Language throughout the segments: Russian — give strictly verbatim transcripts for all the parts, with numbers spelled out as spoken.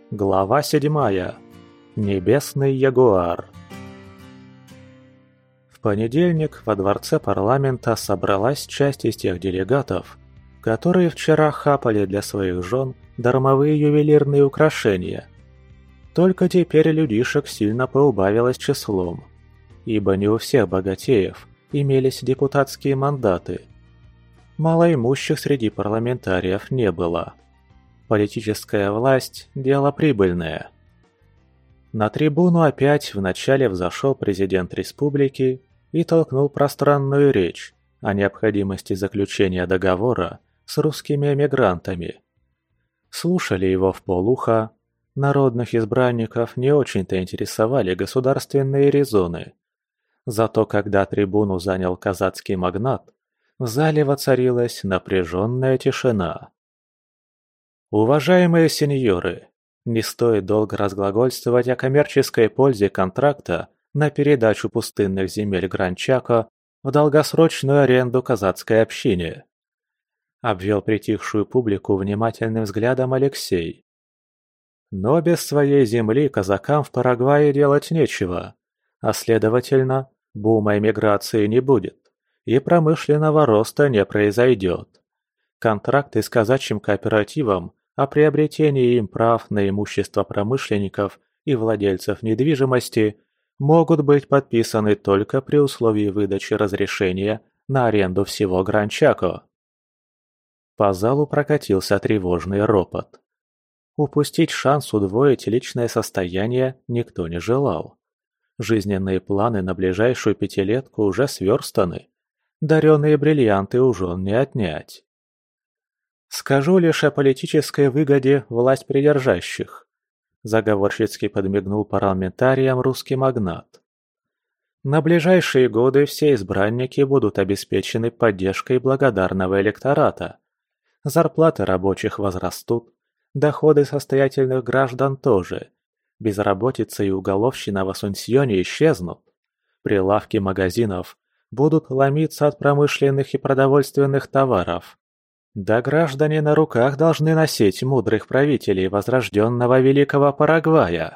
Глава седьмая. Небесный ягуар. В понедельник во дворце парламента собралась часть из тех делегатов, которые вчера хапали для своих жен дармовые ювелирные украшения. Только теперь людишек сильно поубавилось числом, ибо не у всех богатеев имелись депутатские мандаты. Малоимущих среди парламентариев не было. Политическая власть – дело прибыльное. На трибуну опять вначале взошел президент республики и толкнул пространную речь о необходимости заключения договора с русскими эмигрантами. Слушали его вполуха, народных избранников не очень-то интересовали государственные резоны. Зато когда трибуну занял казацкий магнат, в зале воцарилась напряженная тишина. Уважаемые сеньоры, не стоит долго разглагольствовать о коммерческой пользе контракта на передачу пустынных земель Гран-Чако в долгосрочную аренду казацкой общине. Обвел притихшую публику внимательным взглядом Алексей. Но без своей земли казакам в Парагвае делать нечего, а следовательно, бума эмиграции не будет, и промышленного роста не произойдет. Контракты с казачьим кооперативом о приобретении им прав на имущество промышленников и владельцев недвижимости могут быть подписаны только при условии выдачи разрешения на аренду всего Гран-Чако. По залу прокатился тревожный ропот. Упустить шанс удвоить личное состояние никто не желал. Жизненные планы на ближайшую пятилетку уже сверстаны. Дареные бриллианты у жен не отнять. «Скажу лишь о политической выгоде власть придержащих», – заговорщицки подмигнул парламентариям русский магнат. «На ближайшие годы все избранники будут обеспечены поддержкой благодарного электората. Зарплаты рабочих возрастут, доходы состоятельных граждан тоже. Безработица и уголовщина в Асунсьоне исчезнут. Прилавки магазинов будут ломиться от промышленных и продовольственных товаров. Да граждане на руках должны носить мудрых правителей возрожденного великого Парагвая».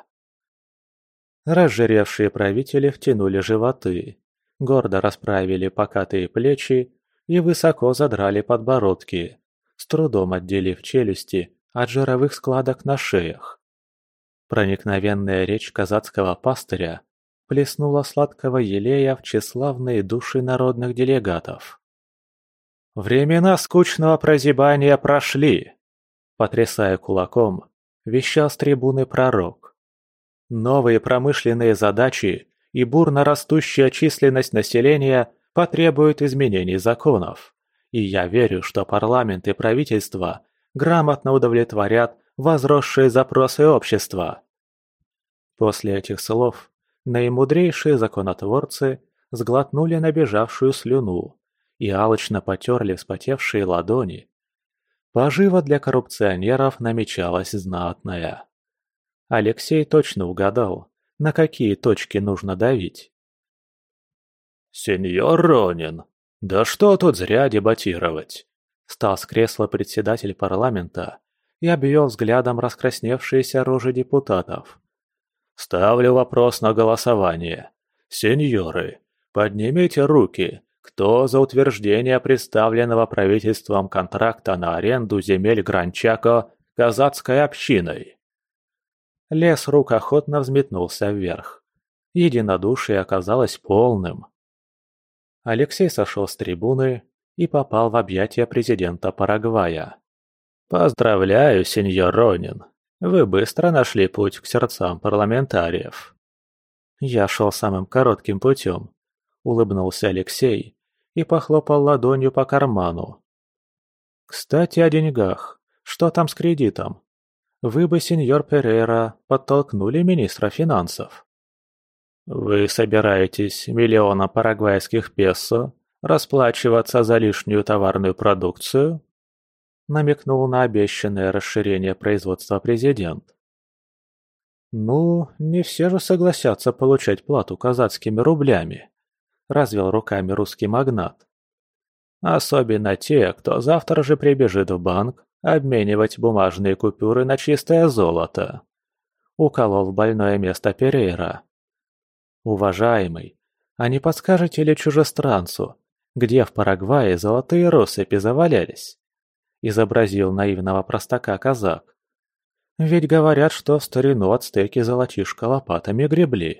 Разжиревшие правители втянули животы, гордо расправили покатые плечи и высоко задрали подбородки, с трудом отделив челюсти от жировых складок на шеях. Проникновенная речь казацкого пастыря плеснула сладкого елея в тщеславные души народных делегатов. «Времена скучного прозябания прошли», – потрясая кулаком, вещал с трибуны пророк. «Новые промышленные задачи и бурно растущая численность населения потребуют изменений законов, и я верю, что парламент и правительство грамотно удовлетворят возросшие запросы общества». После этих слов наимудрейшие законотворцы сглотнули набежавшую слюну и алчно потерли вспотевшие ладони. Пожива для коррупционеров намечалась знатная. Алексей точно угадал, на какие точки нужно давить. «Сеньор Ронин, да что тут зря дебатировать?» Встал с кресла председатель парламента и обвел взглядом раскрасневшиеся рожи депутатов. «Ставлю вопрос на голосование. Сеньоры, поднимите руки. Кто за утверждение представленного правительством контракта на аренду земель Гран-Чако казацкой общиной?» Лес рук охотно взметнулся вверх. Единодушие оказалось полным. Алексей сошел с трибуны и попал в объятия президента Парагвая. «Поздравляю, сеньор Ронин. Вы быстро нашли путь к сердцам парламентариев». «Я шел самым коротким путем», — улыбнулся Алексей и похлопал ладонью по карману. «Кстати, о деньгах. Что там с кредитом? Вы бы, сеньор Перейра, подтолкнули министра финансов». «Вы собираетесь миллионом парагвайских песо расплачиваться за лишнюю товарную продукцию?» Намекнул на обещанное расширение производства президент. «Ну, не все же согласятся получать плату казацкими рублями», – развел руками русский магнат. «Особенно те, кто завтра же прибежит в банк обменивать бумажные купюры на чистое золото. — уколол в больное место Перейра. «Уважаемый, а не подскажете ли чужестранцу, где в Парагвае золотые россыпи завалялись?» — изобразил наивного простака казак. «Ведь говорят, что в старину ацтеки золотишко лопатами гребли».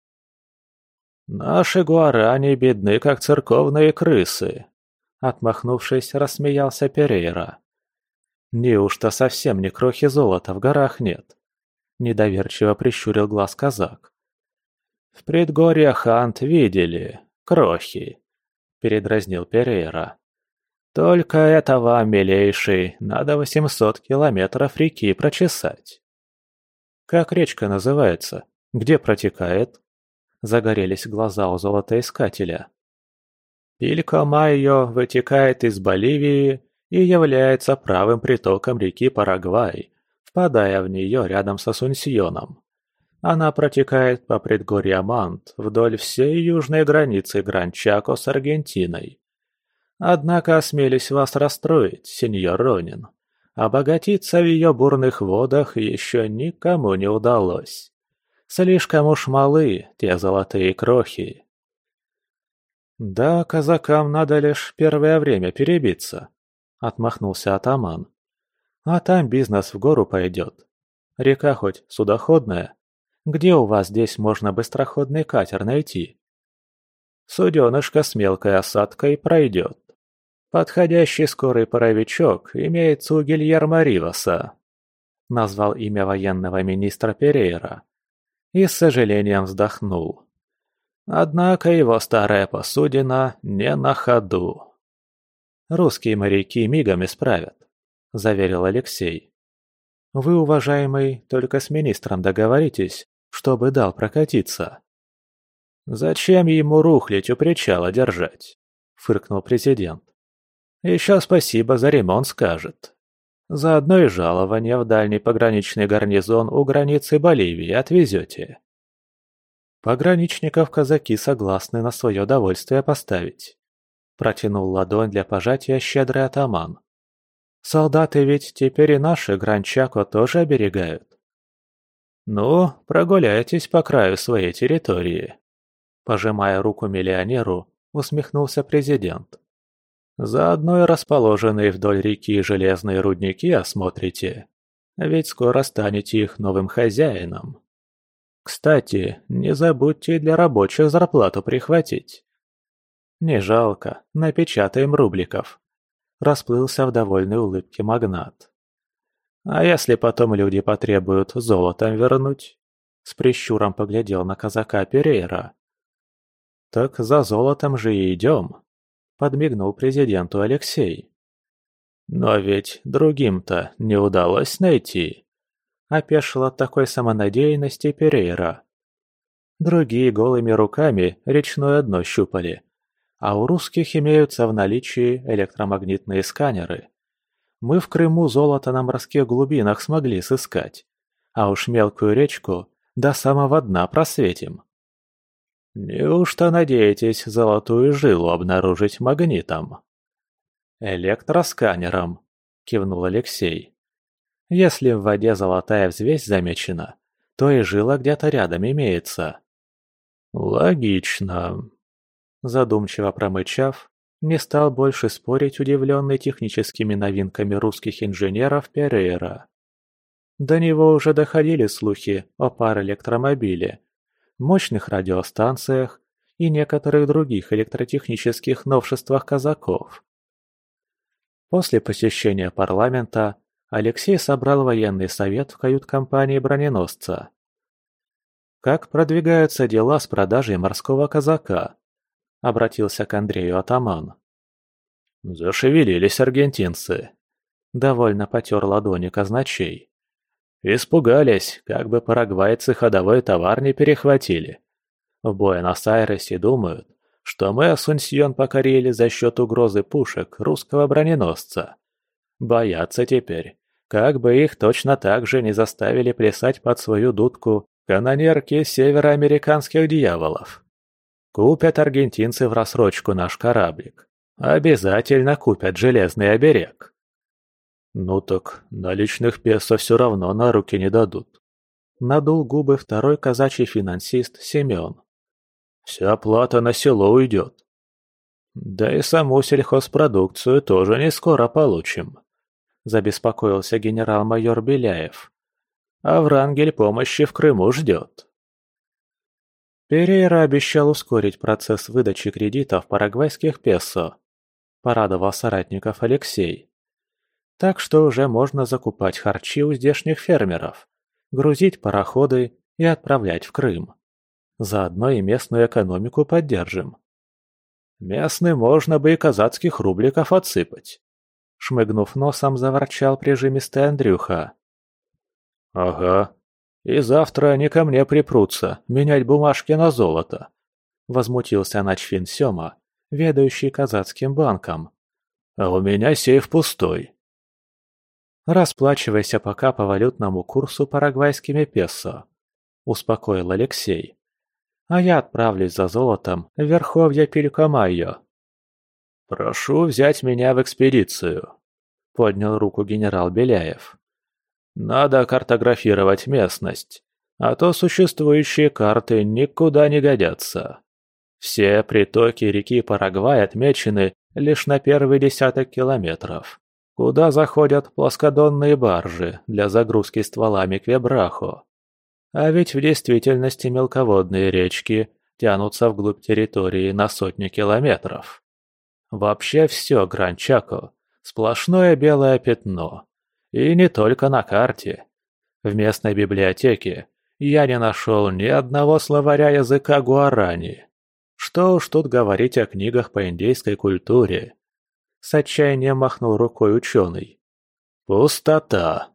«Наши гуарани бедны, как церковные крысы», — отмахнувшись, рассмеялся Перейра. «Неужто совсем ни крохи золота в горах нет?» — недоверчиво прищурил глаз казак. «В предгорьях Ант видели, крохи», — передразнил Перейра. «Только это вам, милейший, надо восемьсот километров реки прочесать». «Как речка называется? Где протекает?» Загорелись глаза у золотоискателя. Пилькомайо вытекает из Боливии и является правым притоком реки Парагвай, впадая в нее рядом с Асунсьоном. Она протекает по предгорьям Ант вдоль всей южной границы Гран-Чако с Аргентиной. Однако осмелюсь вас расстроить, сеньор Ронин. Обогатиться в ее бурных водах еще никому не удалось. Слишком уж малы те золотые крохи. «Да, казакам надо лишь первое время перебиться», — отмахнулся атаман. «А там бизнес в гору пойдет. Река хоть судоходная? Где у вас здесь можно быстроходный катер найти?» «Суденышко с мелкой осадкой пройдет. Подходящий скорый паровичок имеется у Гильермо Риваса», — назвал имя военного министра Перейра. И с сожалением вздохнул. Однако его старая посудина не на ходу. «Русские моряки мигом исправят», — заверил Алексей. «Вы, уважаемый, только с министром договоритесь, чтобы дал прокатиться». «Зачем ему рухлядь у причала держать?» — фыркнул президент. «Еще спасибо за ремонт скажет. Заодно и жалование в дальний пограничный гарнизон у границы Боливии отвезете». «Пограничников казаки согласны на свое довольствие поставить», — протянул ладонь для пожатия щедрый атаман. «Солдаты ведь теперь и наши Гран-Чако тоже оберегают». «Ну, прогуляйтесь по краю своей территории», — пожимая руку миллионеру, усмехнулся президент. «Заодно и расположенные вдоль реки железные рудники осмотрите, ведь скоро станете их новым хозяином. Кстати, не забудьте и для рабочих зарплату прихватить». «Не жалко, напечатаем рубликов», — расплылся в довольной улыбке магнат. «А если потом люди потребуют золотом вернуть?» — с прищуром поглядел на казака Перейра. «Так за золотом же и идем», — подмигнул президенту Алексей. «Но ведь другим-то не удалось найти», — опешил от такой самонадеянности Перейра. «Другие голыми руками речное дно щупали, а у русских имеются в наличии электромагнитные сканеры. Мы в Крыму золото на морских глубинах смогли сыскать, а уж мелкую речку до самого дна просветим». «Неужто надеетесь золотую жилу обнаружить магнитом?» «Электросканером», — кивнул Алексей. «Если в воде золотая взвесь замечена, то и жила где-то рядом имеется». «Логично», — задумчиво промычав, не стал больше спорить удивленный техническими новинками русских инженеров Перейра. До него уже доходили слухи о пароэлектромобиле, мощных радиостанциях и некоторых других электротехнических новшествах казаков. После посещения парламента Алексей собрал военный совет в кают-компании броненосца. «Как продвигаются дела с продажей морского казака?» — обратился к Андрею атаман. «Зашевелились аргентинцы», — довольно потер ладони казначей. «Испугались, как бы парагвайцы ходовой товар не перехватили. В Буэнос-Айресе думают, что мы Асунсьон покорили за счет угрозы пушек русского броненосца. Боятся теперь, как бы их точно так же не заставили плясать под свою дудку канонерки североамериканских дьяволов. Купят аргентинцы в рассрочку наш кораблик. Обязательно купят железный оберег». «Ну так наличных песо все равно на руки не дадут», Надул губы второй казачий финансист Семен. Вся плата на село уйдет. Да и саму сельхозпродукцию тоже не скоро получим, забеспокоился генерал-майор Беляев. А Врангель помощи в Крыму ждет. Перейра обещал ускорить процесс выдачи кредитов парагвайских песо, порадовал соратников Алексей. Так что уже можно закупать харчи у здешних фермеров, грузить пароходы и отправлять в Крым. Заодно и местную экономику поддержим. Местным можно бы и казацких рубликов отсыпать. Шмыгнув носом, заворчал прижимистый Андрюха. Ага. И завтра они ко мне припрутся, менять бумажки на золото. Возмутился начфин Сёма, ведающий казацким банком. А у меня сейф пустой. Расплачивайся пока по валютному курсу парагвайскими песо, успокоил Алексей. А я отправлюсь за золотом в верховья Пилькомайо. Прошу взять меня в экспедицию, поднял руку генерал Беляев. Надо картографировать местность, а то существующие карты никуда не годятся. Все притоки реки Парагвай отмечены лишь на первый десяток километров, куда заходят плоскодонные баржи для загрузки стволами квебрахо. А ведь в действительности мелководные речки тянутся вглубь территории на сотни километров. Вообще все Гран-Чако – сплошное белое пятно. И не только на карте. В местной библиотеке я не нашел ни одного словаря языка гуарани. Что уж тут говорить о книгах по индейской культуре. С отчаянием махнул рукой ученый. Пустота.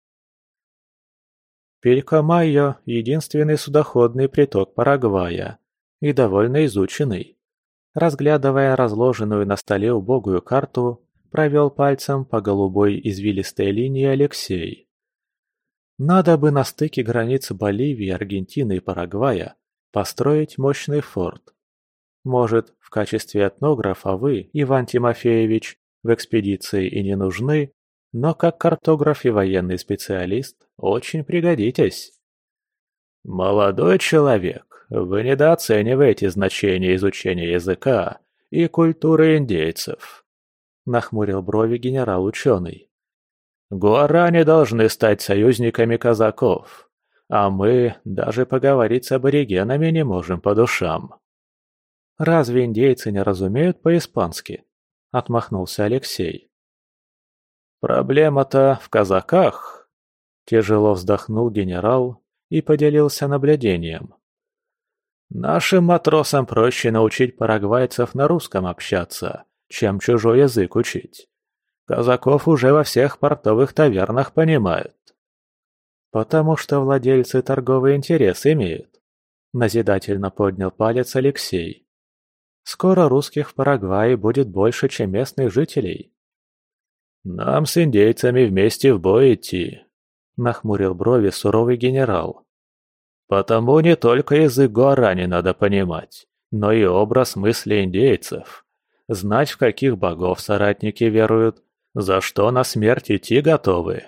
Пилькомайо – единственный судоходный приток Парагвая и довольно изученный. Разглядывая разложенную на столе убогую карту, провел пальцем по голубой извилистой линии Алексей. Надо бы на стыке границ Боливии, Аргентины и Парагвая построить мощный форт. Может, в качестве этнографа вы, Иван Тимофеевич, в экспедиции и не нужны, но как картограф и военный специалист очень пригодитесь. Молодой человек, вы недооцениваете значение изучения языка и культуры индейцев. Нахмурил брови генерал-ученый. Гуарани должны стать союзниками казаков, а мы даже поговорить с аборигенами не можем по душам. Разве индейцы не разумеют по-испански? Отмахнулся Алексей. Проблема-то в казаках. Тяжело вздохнул генерал и поделился наблюдением. Нашим матросам проще научить парагвайцев на русском общаться, чем чужой язык учить. Казаков уже во всех портовых тавернах понимают. Потому что владельцы торговый интерес имеют. Назидательно поднял палец Алексей. Скоро русских в Парагвае будет больше, чем местных жителей. Нам с индейцами вместе в бой идти, нахмурил брови суровый генерал. Потому не только язык гуарани надо понимать, но и образ мысли индейцев. Знать, в каких богов соратники веруют, за что на смерть идти готовы.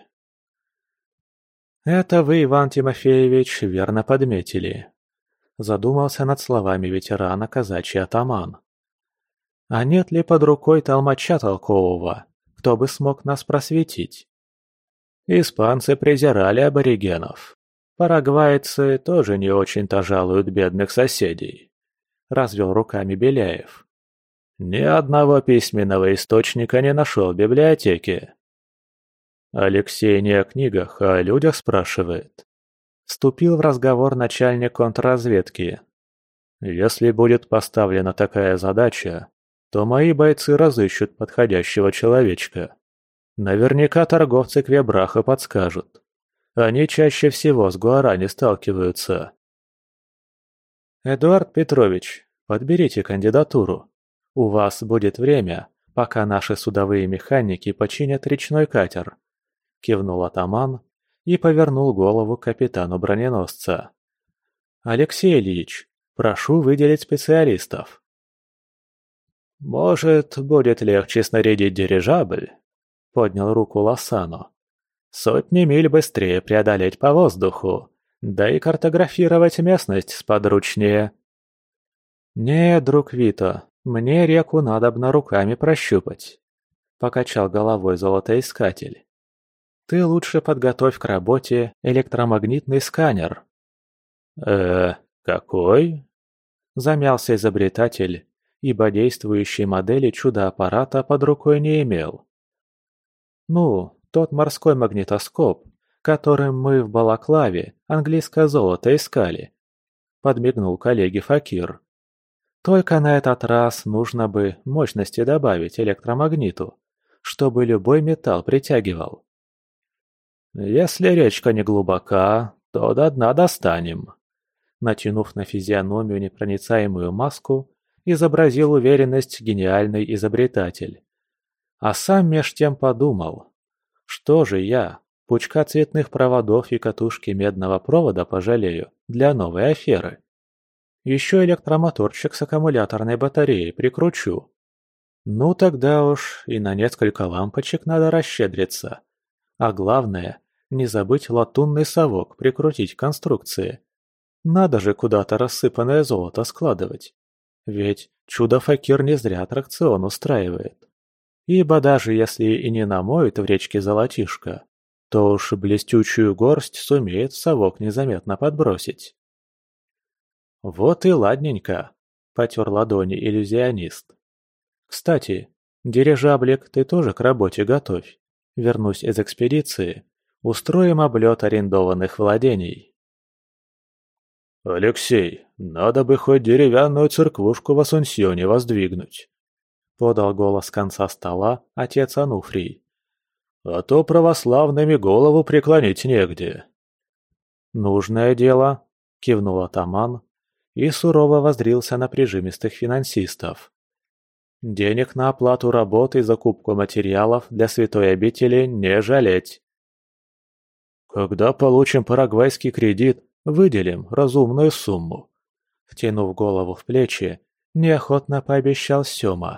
Это вы, Иван Тимофеевич, верно подметили. Задумался над словами ветерана казачий атаман. А нет ли под рукой толмача толкового, кто бы смог нас просветить? Испанцы презирали аборигенов. Парагвайцы тоже не очень-то жалуют бедных соседей. Развел руками Беляев. Ни одного письменного источника не нашел в библиотеке. Алексей не о книгах, а о людях спрашивает. Вступил в разговор начальник контрразведки. Если будет поставлена такая задача, то мои бойцы разыщут подходящего человечка. Наверняка торговцы Квебраха подскажут. Они чаще всего с гуарани сталкиваются. Эдуард Петрович, подберите кандидатуру. У вас будет время, пока наши судовые механики починят речной катер. Кивнул атаман и повернул голову к капитану броненосца. Алексей Ильич, прошу выделить специалистов. Может, будет легче снарядить дирижабль? Поднял руку Лосано. Сотни миль быстрее преодолеть по воздуху, Да и картографировать местность сподручнее. «Не, друг Вито, мне реку надобно руками прощупать», — покачал головой золотоискатель. «Ты лучше подготовь к работе электромагнитный сканер». «Э, какой?» — замялся изобретатель, ибо действующей модели чудо-аппарата под рукой не имел. «Ну, тот морской магнитоскоп, которым мы в Балаклаве английское золото искали», — подмигнул коллеге Факир. «Только на этот раз нужно бы мощности добавить электромагниту, чтобы любой металл притягивал». «Если речка не глубока, то до дна достанем», — натянув на физиономию непроницаемую маску, изобразил уверенность гениальный изобретатель. А сам меж тем подумал, что же я, пучка цветных проводов и катушки медного провода пожалею для новой аферы. Еще электромоторчик с аккумуляторной батареей прикручу. Ну тогда уж и на несколько лампочек надо расщедриться. А главное, не забыть латунный совок прикрутить к конструкции. Надо же куда-то рассыпанное золото складывать. Ведь чудо-факир не зря аттракцион устраивает. Ибо даже если и не намоет в речке золотишко, то уж блестючую горсть сумеет в совок незаметно подбросить. «Вот и ладненько», — потер ладони иллюзионист. «Кстати, дирижаблик ты тоже к работе готовь. Вернусь из экспедиции, устроим облет арендованных владений». «Алексей, надо бы хоть деревянную церквушку в Асунсьоне воздвигнуть», — подал голос с конца стола отец Ануфрий. «А то православными голову преклонить негде». «Нужное дело», — кивнул атаман и сурово воззрился на прижимистых финансистов. «Денег на оплату работы и закупку материалов для святой обители не жалеть». «Когда получим парагвайский кредит, выделим разумную сумму», — втянув голову в плечи, неохотно пообещал Сёма.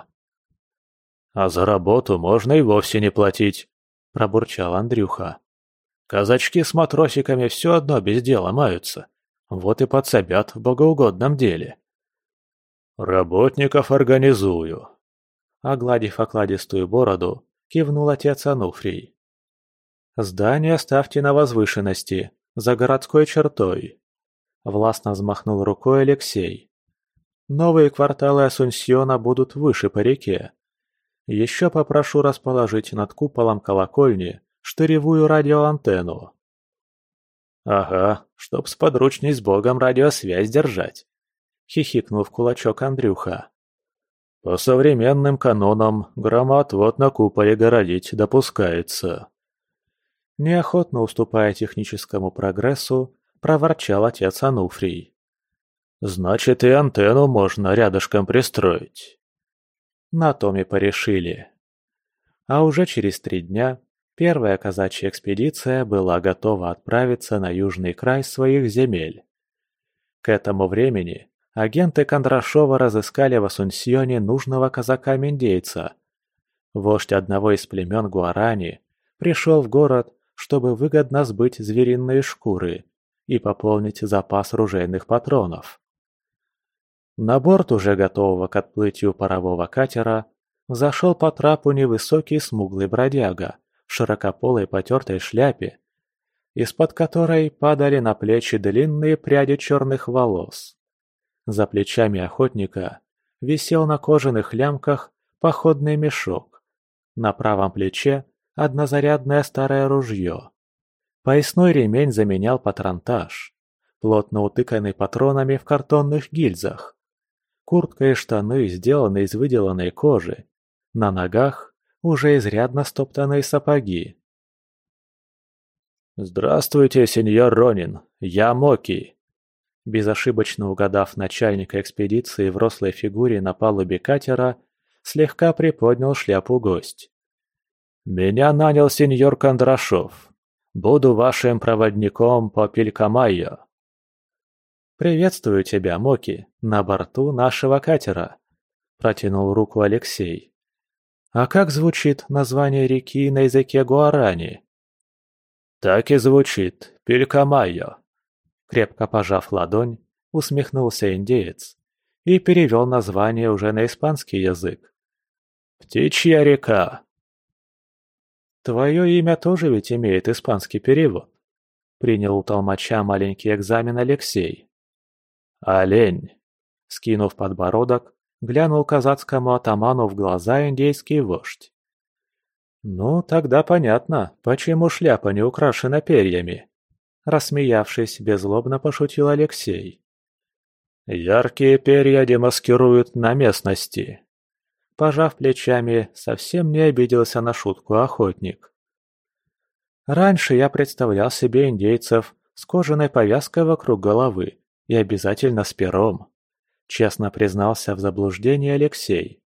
«А за работу можно и вовсе не платить», — пробурчал Андрюха. «Казачки с матросиками все одно без дела маются, вот и подсобят в богоугодном деле». «Работников организую», — огладив окладистую бороду, кивнул отец Ануфрий. «Здание ставьте на возвышенности, за городской чертой», — властно взмахнул рукой Алексей. «Новые кварталы Асунсьона будут выше по реке. Еще попрошу расположить над куполом колокольни штыревую радиоантенну». «Ага, чтоб сподручней с Богом радиосвязь держать», — хихикнул в кулачок Андрюха. «По современным канонам громоотвод на куполе городить допускается». Неохотно уступая техническому прогрессу, проворчал отец Ануфрий. «Значит, и антенну можно рядышком пристроить». На том и порешили. А уже через три дня первая казачья экспедиция была готова отправиться на южный край своих земель. К этому времени агенты Кондрашова разыскали в Асунсьоне нужного казака-мендейца. Вождь одного из племен Гуарани пришел в город, чтобы выгодно сбыть звериные шкуры и пополнить запас ружейных патронов. На борт уже готового к отплытию парового катера взошел по трапу невысокий смуглый бродяга в широкополой потертой шляпе, из-под которой падали на плечи длинные пряди черных волос. За плечами охотника висел на кожаных лямках походный мешок. На правом плече однозарядное старое ружье. Поясной ремень заменял патронтаж, плотно утыканный патронами в картонных гильзах. Куртка и штаны сделаны из выделанной кожи. На ногах уже изрядно стоптанные сапоги. «Здравствуйте, сеньор Ронин, я Моки», безошибочно угадав начальника экспедиции в рослой фигуре на палубе катера, слегка приподнял шляпу гость. «Меня нанял сеньор Кондрашов. Буду вашим проводником по Пилькамайо». «Приветствую тебя, Моки, на борту нашего катера», – протянул руку Алексей. «А как звучит название реки на языке гуарани?» «Так и звучит, Пилькамайо». Крепко пожав ладонь, усмехнулся индеец и перевел название уже на испанский язык. «Птичья река». «Твое имя тоже ведь имеет испанский перевод?» Принял у толмача маленький экзамен Алексей. «Олень», — скинув подбородок, глянул казацкому атаману в глаза индейский вождь. «Ну, тогда понятно, почему шляпа не украшена перьями», — рассмеявшись, беззлобно пошутил Алексей. «Яркие перья демаскируют на местности». Пожав плечами, совсем не обиделся на шутку охотник. «Раньше я представлял себе индейцев с кожаной повязкой вокруг головы и обязательно с пером», — честно признался в заблуждении Алексей.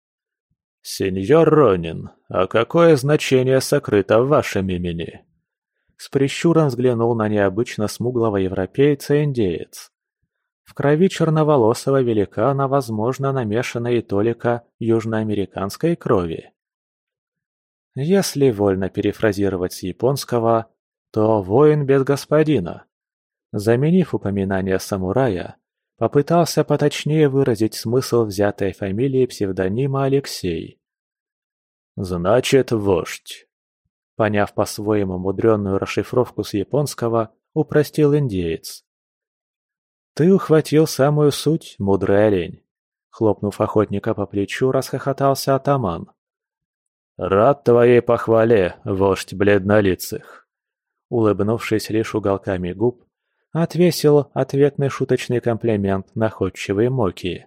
«Сеньор Ронин, а какое значение сокрыто в вашем имени?» С прищуром взглянул на необычно смуглого европейца индеец. В крови черноволосого великана, возможно, намешана и толика южноамериканской крови. Если вольно перефразировать с японского, то «воин без господина». Заменив упоминание самурая, попытался поточнее выразить смысл взятой фамилии псевдонима Алексей. «Значит, вождь». Поняв по-своему мудреную расшифровку с японского, упростил индеец. «Ты ухватил самую суть, мудрый олень!» Хлопнув охотника по плечу, расхохотался атаман. «Рад твоей похвале, вождь бледнолицых!» Улыбнувшись лишь уголками губ, отвесил ответный шуточный комплимент находчивой Моки.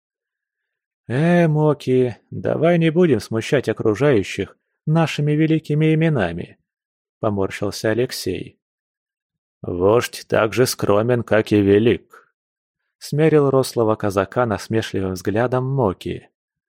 «Э, Моки, давай не будем смущать окружающих нашими великими именами!» — поморщился Алексей. «Вождь так же скромен, как и велик», — смерил рослого казака насмешливым взглядом Моки.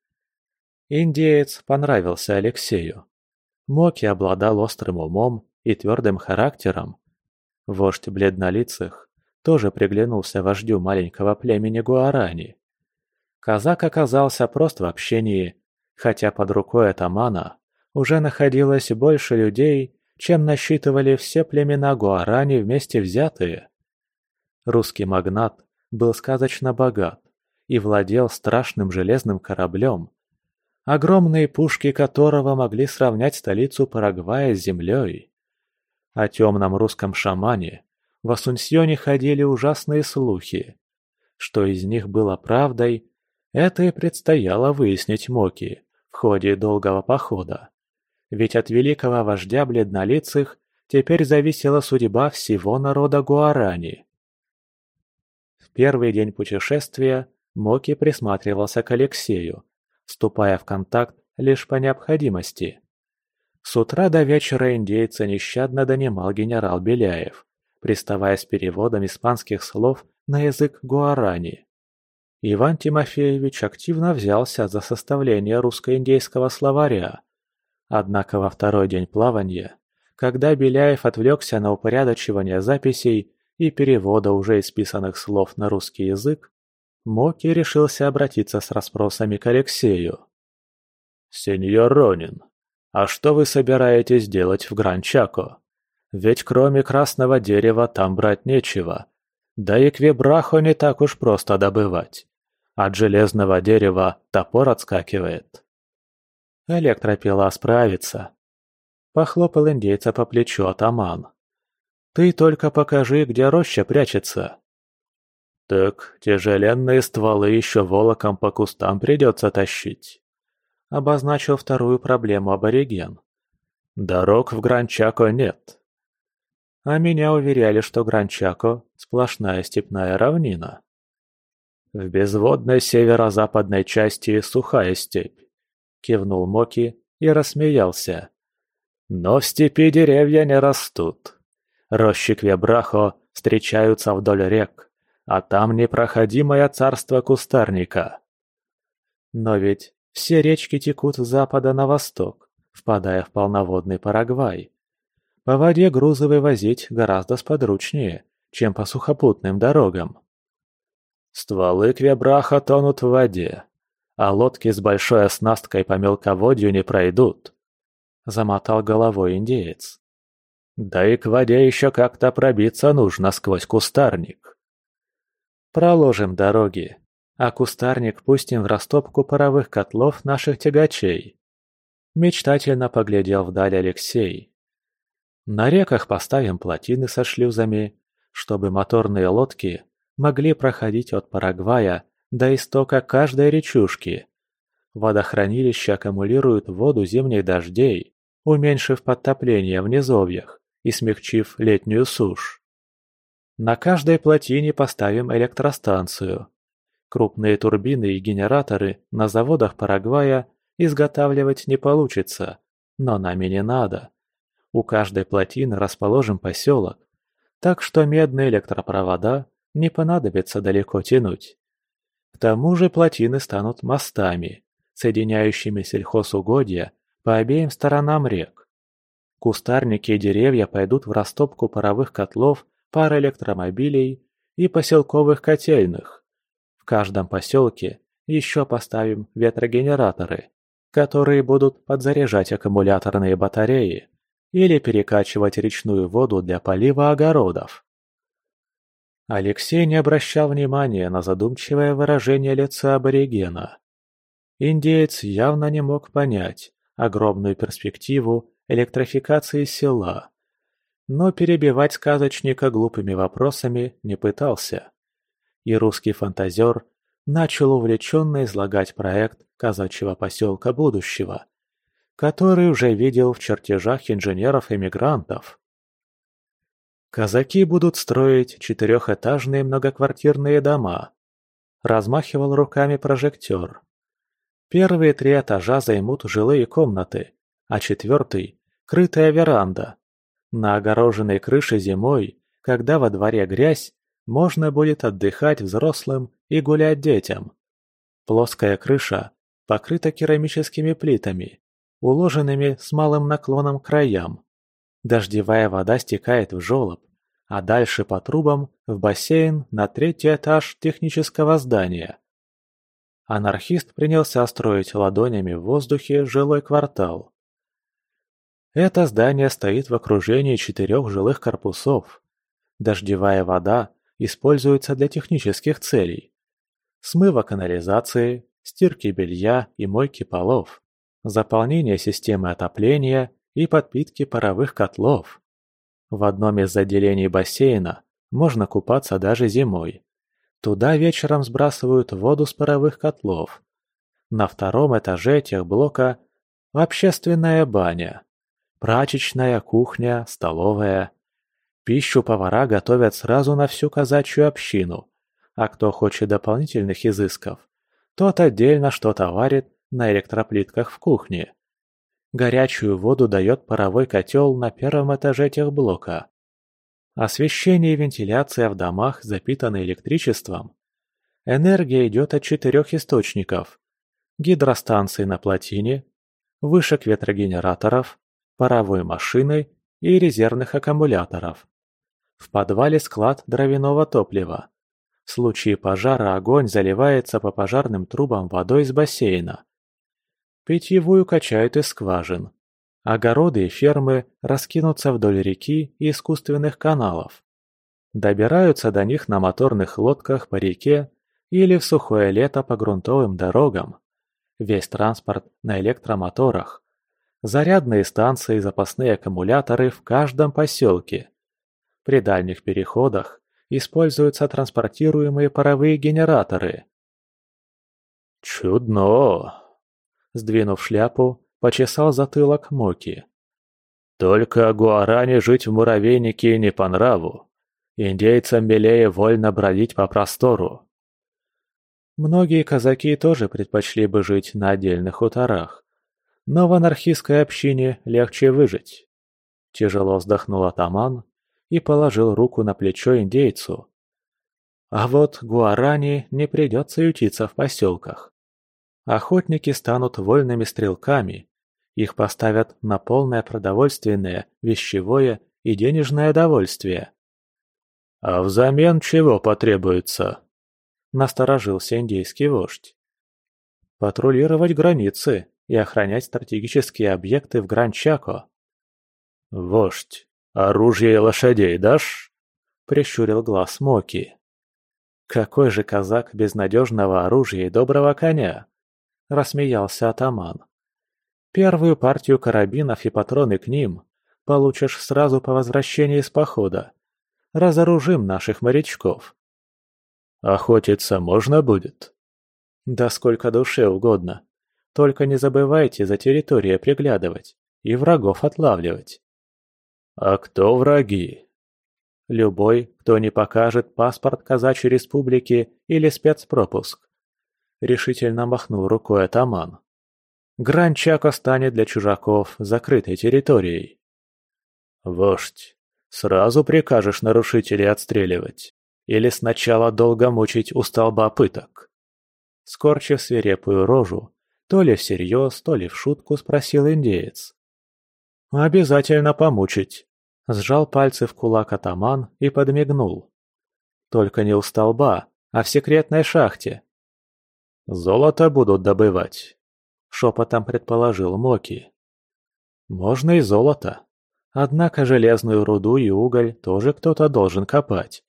Индеец понравился Алексею. Моки обладал острым умом и твердым характером. Вождь бледнолицых тоже приглянулся вождю маленького племени Гуарани. Казак оказался прост в общении, хотя под рукой атамана уже находилось больше людей, чем насчитывали все племена Гуарани вместе взятые. Русский магнат был сказочно богат и владел страшным железным кораблем, огромные пушки которого могли сравнять столицу Парагвая с землей. О темном русском шамане в Асунсьоне ходили ужасные слухи. Что из них было правдой, это и предстояло выяснить Моки в ходе долгого похода. Ведь от великого вождя бледнолицых теперь зависела судьба всего народа Гуарани. В первый день путешествия Моки присматривался к Алексею, вступая в контакт лишь по необходимости. С утра до вечера индейца нещадно донимал генерал Беляев, приставая с переводом испанских слов на язык гуарани. Иван Тимофеевич активно взялся за составление русско-индейского словаря. Однако во второй день плавания, когда Беляев отвлекся на упорядочивание записей и перевода уже исписанных слов на русский язык, Моки решился обратиться с расспросами к Алексею. «Сеньор Ронин, а что вы собираетесь делать в Гран-Чако? Ведь кроме красного дерева там брать нечего, да и квебрахо не так уж просто добывать. От железного дерева топор отскакивает». «Электропила справится», — похлопал индейца по плечу атаман. «Ты только покажи, где роща прячется». «Так тяжеленные стволы еще волоком по кустам придется тащить», — обозначил вторую проблему абориген. «Дорог в Гран-Чако нет». А меня уверяли, что Гран-Чако — сплошная степная равнина. «В безводной северо-западной части сухая степь», — кивнул Моки и рассмеялся. «Но в степи деревья не растут. Рощи квебрахо встречаются вдоль рек, а там непроходимое царство кустарника». «Но ведь все речки текут с запада на восток, впадая в полноводный Парагвай. По воде грузы вывозить гораздо сподручнее, чем по сухопутным дорогам». «Стволы квебраха тонут в воде, а лодки с большой оснасткой по мелководью не пройдут», — замотал головой индеец. Да и к воде еще как-то пробиться нужно сквозь кустарник. Проложим дороги, а кустарник пустим в растопку паровых котлов наших тягачей. Мечтательно поглядел вдаль Алексей. На реках поставим плотины со шлюзами, чтобы моторные лодки могли проходить от Парагвая до истока каждой речушки. Водохранилища аккумулируют воду зимних дождей, уменьшив подтопление в низовьях и смягчив летнюю сушь. На каждой плотине поставим электростанцию. Крупные турбины и генераторы на заводах Парагвая изготавливать не получится, но нами не надо. У каждой плотины расположим поселок, так что медные электропровода не понадобится далеко тянуть. К тому же плотины станут мостами, соединяющими сельхозугодья по обеим сторонам рек. Кустарники и деревья пойдут в растопку паровых котлов, пар электромобилей и поселковых котельных. В каждом поселке еще поставим ветрогенераторы, которые будут подзаряжать аккумуляторные батареи или перекачивать речную воду для полива огородов. Алексей не обращал внимания на задумчивое выражение лица аборигена. Индеец явно не мог понять огромную перспективу электрификации села, но перебивать сказочника глупыми вопросами не пытался. И русский фантазер начал увлеченно излагать проект казачьего поселка будущего, который уже видел в чертежах инженеров-эмигрантов. Казаки будут строить четырехэтажные многоквартирные дома. Размахивал руками прожектор. Первые три этажа займут жилые комнаты, а четвертый – крытая веранда. На огороженной крыше зимой, когда во дворе грязь, можно будет отдыхать взрослым и гулять детям. Плоская крыша покрыта керамическими плитами, уложенными с малым наклоном к краям. Дождевая вода стекает в желоб, а дальше по трубам в бассейн на третий этаж технического здания. Анархист принялся строить ладонями в воздухе жилой квартал. Это здание стоит в окружении четырех жилых корпусов. Дождевая вода используется для технических целей. Смыва канализации, стирки белья и мойки полов, заполнение системы отопления и подпитки паровых котлов. В одном из отделений бассейна можно купаться даже зимой. Туда вечером сбрасывают воду с паровых котлов. На втором этаже техблока общественная баня. Прачечная, кухня, столовая. Пищу повара готовят сразу на всю казачью общину, а кто хочет дополнительных изысков, тот отдельно что-то варит на электроплитках в кухне. Горячую воду дает паровой котел на первом этаже техблока. Освещение и вентиляция в домах запитаны электричеством. Энергия идет от четырех источников: гидростанции на плотине, вышек ветрогенераторов, паровой машины и резервных аккумуляторов. В подвале склад дровяного топлива. В случае пожара огонь заливается по пожарным трубам водой из бассейна. Питьевую качают из скважин. Огороды и фермы раскинутся вдоль реки и искусственных каналов. Добираются до них на моторных лодках по реке или в сухое лето по грунтовым дорогам. Весь транспорт на электромоторах. Зарядные станции и запасные аккумуляторы в каждом поселке. При дальних переходах используются транспортируемые паровые генераторы. «Чудно!» Сдвинув шляпу, почесал затылок Моки. «Только гуаране жить в муравейнике не по нраву. Индейцам милее вольно бродить по простору». Многие казаки тоже предпочли бы жить на отдельных хуторах, но в анархистской общине легче выжить. Тяжело вздохнул атаман и положил руку на плечо индейцу. А вот гуарани не придется ютиться в поселках. Охотники станут вольными стрелками, их поставят на полное продовольственное, вещевое и денежное довольствие. «А взамен чего потребуется?» – насторожился индейский вождь. «Патрулировать границы и охранять стратегические объекты в Гран-Чако». «Вождь, «Оружие и лошадей дашь?» – прищурил глаз Моки. «Какой же казак без надежного оружия и доброго коня?» – рассмеялся атаман. «Первую партию карабинов и патроны к ним получишь сразу по возвращении из похода. Разоружим наших морячков». «Охотиться можно будет?» «Да сколько душе угодно. Только не забывайте за территорией приглядывать и врагов отлавливать». «А кто враги?» «Любой, кто не покажет паспорт казачьей республики или спецпропуск», — решительно махнул рукой атаман. «Гранд-Чако станет для чужаков закрытой территорией». «Вождь, сразу прикажешь нарушителей отстреливать? Или сначала долго мучить у столба пыток?» Скорчив свирепую рожу, то ли всерьез, то ли в шутку спросил индеец. «Обязательно помучить», — сжал пальцы в кулак атаман и подмигнул. «Только не у столба, а в секретной шахте». «Золото будут добывать», — шепотом предположил Моки. «Можно и золото. Однако железную руду и уголь тоже кто-то должен копать».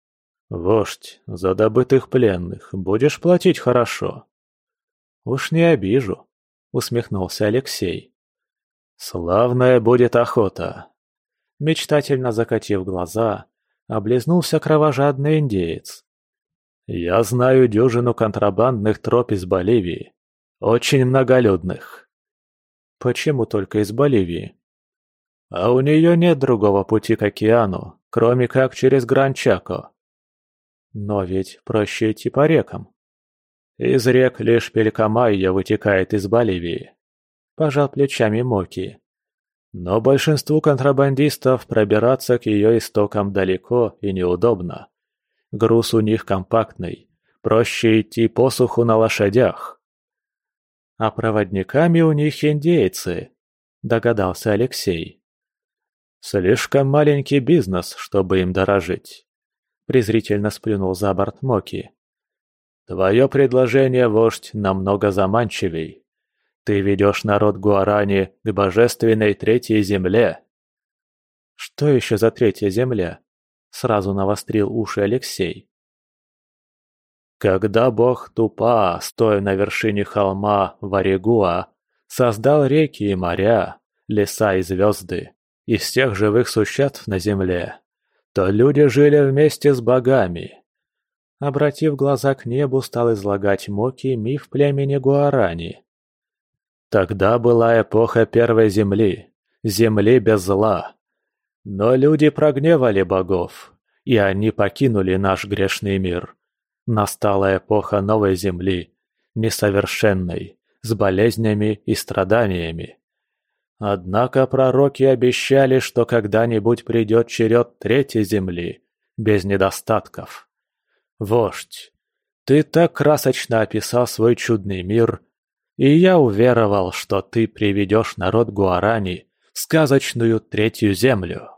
«Вождь, за добытых пленных будешь платить хорошо?» «Уж не обижу», — усмехнулся Алексей. «Славная будет охота!» Мечтательно закатив глаза, облизнулся кровожадный индеец. «Я знаю дюжину контрабандных троп из Боливии. Очень многолюдных». «Почему только из Боливии?» «А у нее нет другого пути к океану, кроме как через Гранд-Чако». «Но ведь проще идти по рекам». «Из рек лишь Пилькамайя вытекает из Боливии», – пожал плечами Моки. «Но большинству контрабандистов пробираться к ее истокам далеко и неудобно. Груз у них компактный, проще идти по суху на лошадях». «А проводниками у них индейцы», – догадался Алексей. «Слишком маленький бизнес, чтобы им дорожить», – презрительно сплюнул за борт Моки. «Твое предложение, вождь, намного заманчивей. Ты ведешь народ Гуарани к божественной третьей земле». «Что еще за третья земля?» – сразу навострил уши Алексей. «Когда бог Тупа, стоя на вершине холма Варигуа, создал реки и моря, леса и звезды, и всех живых существ на земле, то люди жили вместе с богами». Обратив глаза к небу, стал излагать Моки миф племени Гуарани. «Тогда была эпоха первой земли, земли без зла. Но люди прогневали богов, и они покинули наш грешный мир. Настала эпоха новой земли, несовершенной, с болезнями и страданиями. Однако пророки обещали, что когда-нибудь придет черед третьей земли, без недостатков. Вождь, ты так красочно описал свой чудный мир, и я уверовал, что ты приведешь народ Гуарани в сказочную третью землю».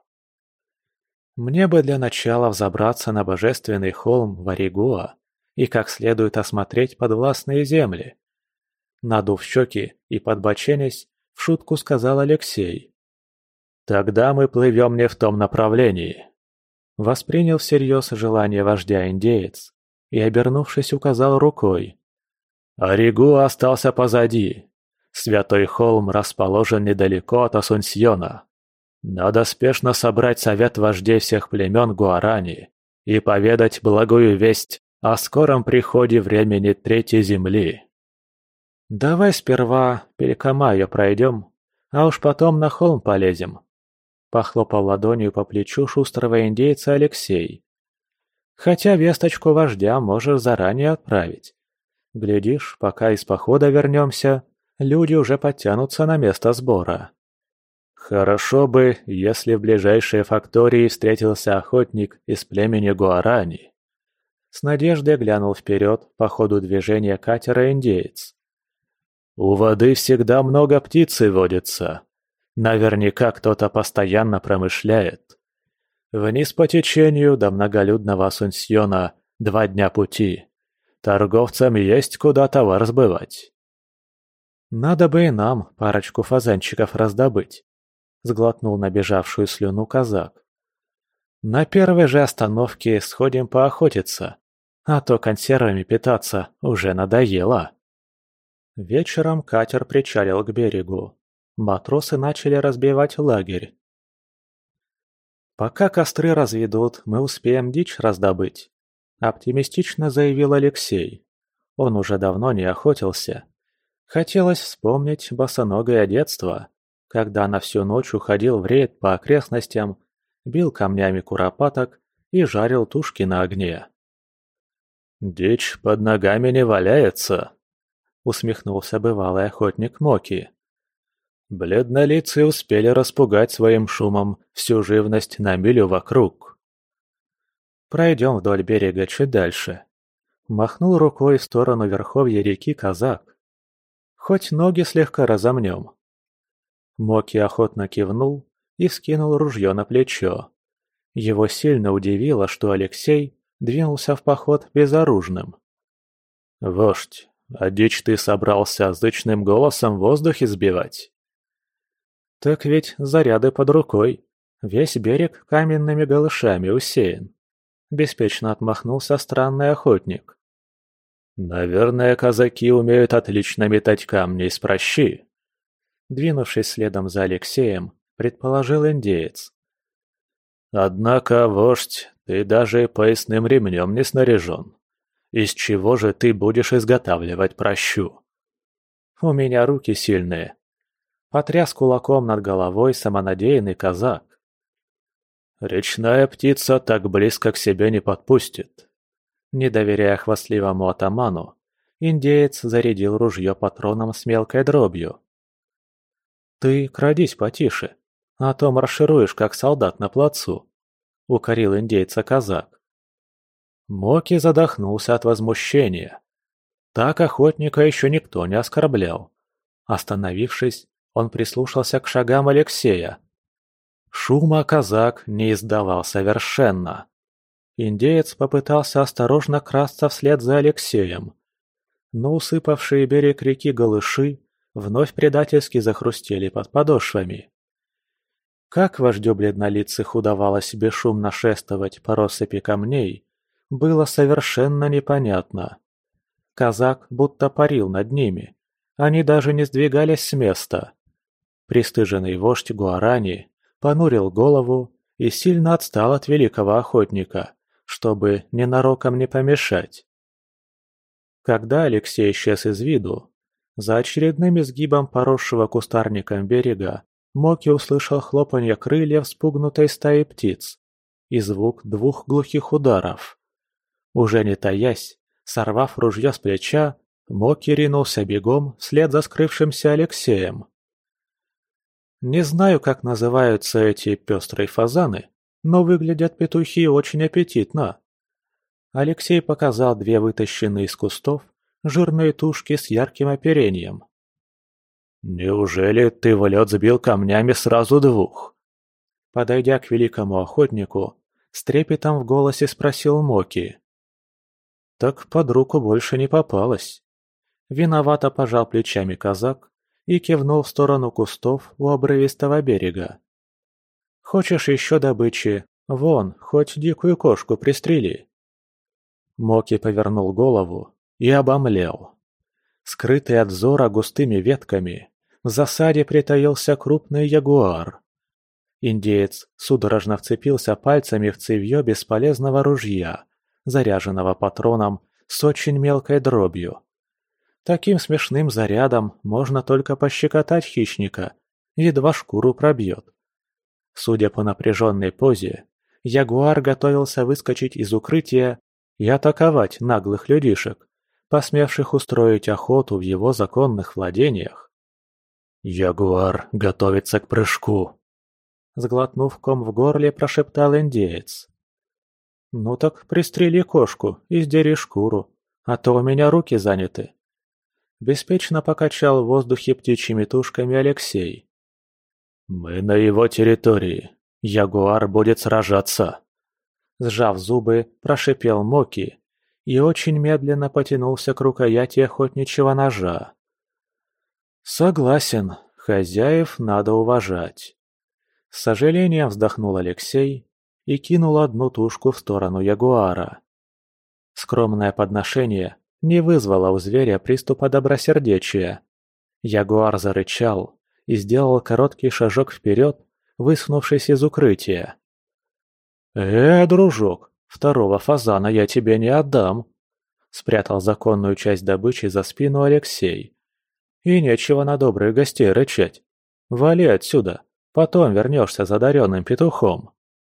«Мне бы для начала взобраться на божественный холм Варигуа и как следует осмотреть подвластные земли», надув щеки и подбоченясь, в шутку сказал Алексей. «Тогда мы плывем не в том направлении», — воспринял всерьез желание вождя индеец и, обернувшись, указал рукой. «Оригуа остался позади. Святой холм расположен недалеко от Асунсьона. Надо спешно собрать совет вождей всех племен Гуарани и поведать благую весть о скором приходе времени Третьей Земли». «Давай сперва Пилькамайо пройдем, а уж потом на холм полезем», — похлопал ладонью по плечу шустрого индейца Алексей. «Хотя весточку вождя можешь заранее отправить. Глядишь, пока из похода вернемся, люди уже подтянутся на место сбора». «Хорошо бы, если в ближайшей фактории встретился охотник из племени Гуарани». С надеждой глянул вперед по ходу движения катера индеец. «У воды всегда много птицы водится. Наверняка кто-то постоянно промышляет. Вниз по течению до многолюдного Асунсьона два дня пути. Торговцам есть куда товар сбывать». «Надо бы и нам парочку фазанчиков раздобыть», — сглотнул набежавшую слюну казак. «На первой же остановке сходим поохотиться, а то консервами питаться уже надоело». Вечером катер причалил к берегу. Матросы начали разбивать лагерь. «Пока костры разведут, мы успеем дичь раздобыть», — оптимистично заявил Алексей. Он уже давно не охотился. Хотелось вспомнить босоногое детство, когда на всю ночь уходил в рейд по окрестностям, бил камнями куропаток и жарил тушки на огне. «Дичь под ногами не валяется», — усмехнулся бывалый охотник Моки. «Бледнолицые успели распугать своим шумом всю живность на милю вокруг». «Пройдем вдоль берега чуть дальше», — махнул рукой в сторону верховья реки казак. «Хоть ноги слегка разомнем». Моки охотно кивнул и скинул ружье на плечо. Его сильно удивило, что Алексей двинулся в поход безоружным. «Вождь, а дичь ты собрался зычным голосом в воздухе сбивать?» «Так ведь заряды под рукой, весь берег каменными голышами усеян», — беспечно отмахнулся странный охотник. «Наверное, казаки умеют отлично метать камни из пращи», — двинувшись следом за Алексеем, предположил индеец. «Однако, вождь, ты даже поясным ремнем не снаряжен. Из чего же ты будешь изготавливать пращу?» «У меня руки сильные», — потряс кулаком над головой самонадеянный казак. «Речная птица так близко к себе не подпустит». Не доверяя хвастливому атаману, индеец зарядил ружье патроном с мелкой дробью. «Ты крадись потише, а то маршируешь, как солдат на плацу», — укорил индейца казак. Моки задохнулся от возмущения. Так охотника еще никто не оскорблял. Остановившись, он прислушался к шагам Алексея. Шума казак не издавал совершенно. Индеец попытался осторожно красться вслед за Алексеем, но усыпавшие берег реки голыши вновь предательски захрустели под подошвами. Как вождю бледнолицых удавалось бесшумно шествовать по россыпи камней, было совершенно непонятно. Казак будто парил над ними, они даже не сдвигались с места. Пристыженный вождь Гуарани понурил голову и сильно отстал от великого охотника, чтобы ненароком не помешать. Когда Алексей исчез из виду, за очередным изгибом поросшего кустарником берега Моки услышал хлопанье крыльев спугнутой стаи птиц и звук двух глухих ударов. Уже не таясь, сорвав ружье с плеча, Моки ринулся бегом вслед за скрывшимся Алексеем. Не знаю, как называются эти пестрые фазаны, но выглядят петухи очень аппетитно. Алексей показал две вытащенные из кустов жирные тушки с ярким оперением. «Неужели ты в лед сбил камнями сразу двух?» Подойдя к великому охотнику, с трепетом в голосе спросил Моки. Так под руку больше не попалось. Виновато пожал плечами казак и кивнул в сторону кустов у обрывистого берега. «Хочешь еще добычи? Вон, хоть дикую кошку пристрели». Моки повернул голову и обомлел. Скрытый от взора густыми ветками, в засаде притаился крупный ягуар. Индеец судорожно вцепился пальцами в цевьё бесполезного ружья, заряженного патроном с очень мелкой дробью. Таким смешным зарядом можно только пощекотать хищника, едва шкуру пробьет. Судя по напряженной позе, ягуар готовился выскочить из укрытия и атаковать наглых людишек, посмевших устроить охоту в его законных владениях. «Ягуар готовится к прыжку», — сглотнув ком в горле, прошептал индеец. «Ну так пристрели кошку и сдери шкуру, а то у меня руки заняты». Беспечно покачал в воздухе птичьими тушками Алексей. «Мы на его территории. Ягуар будет сражаться!» Сжав зубы, прошипел Моки и очень медленно потянулся к рукояти охотничьего ножа. «Согласен, хозяев надо уважать». С сожалением вздохнул Алексей и кинул одну тушку в сторону ягуара. Скромное подношение не вызвало у зверя приступа добросердечия. Ягуар зарычал и сделал короткий шажок вперед, высунувшись из укрытия. «Э, дружок, второго фазана я тебе не отдам!» Спрятал законную часть добычи за спину Алексей. «И нечего на добрых гостей рычать. Вали отсюда, потом вернешься за одаренным петухом».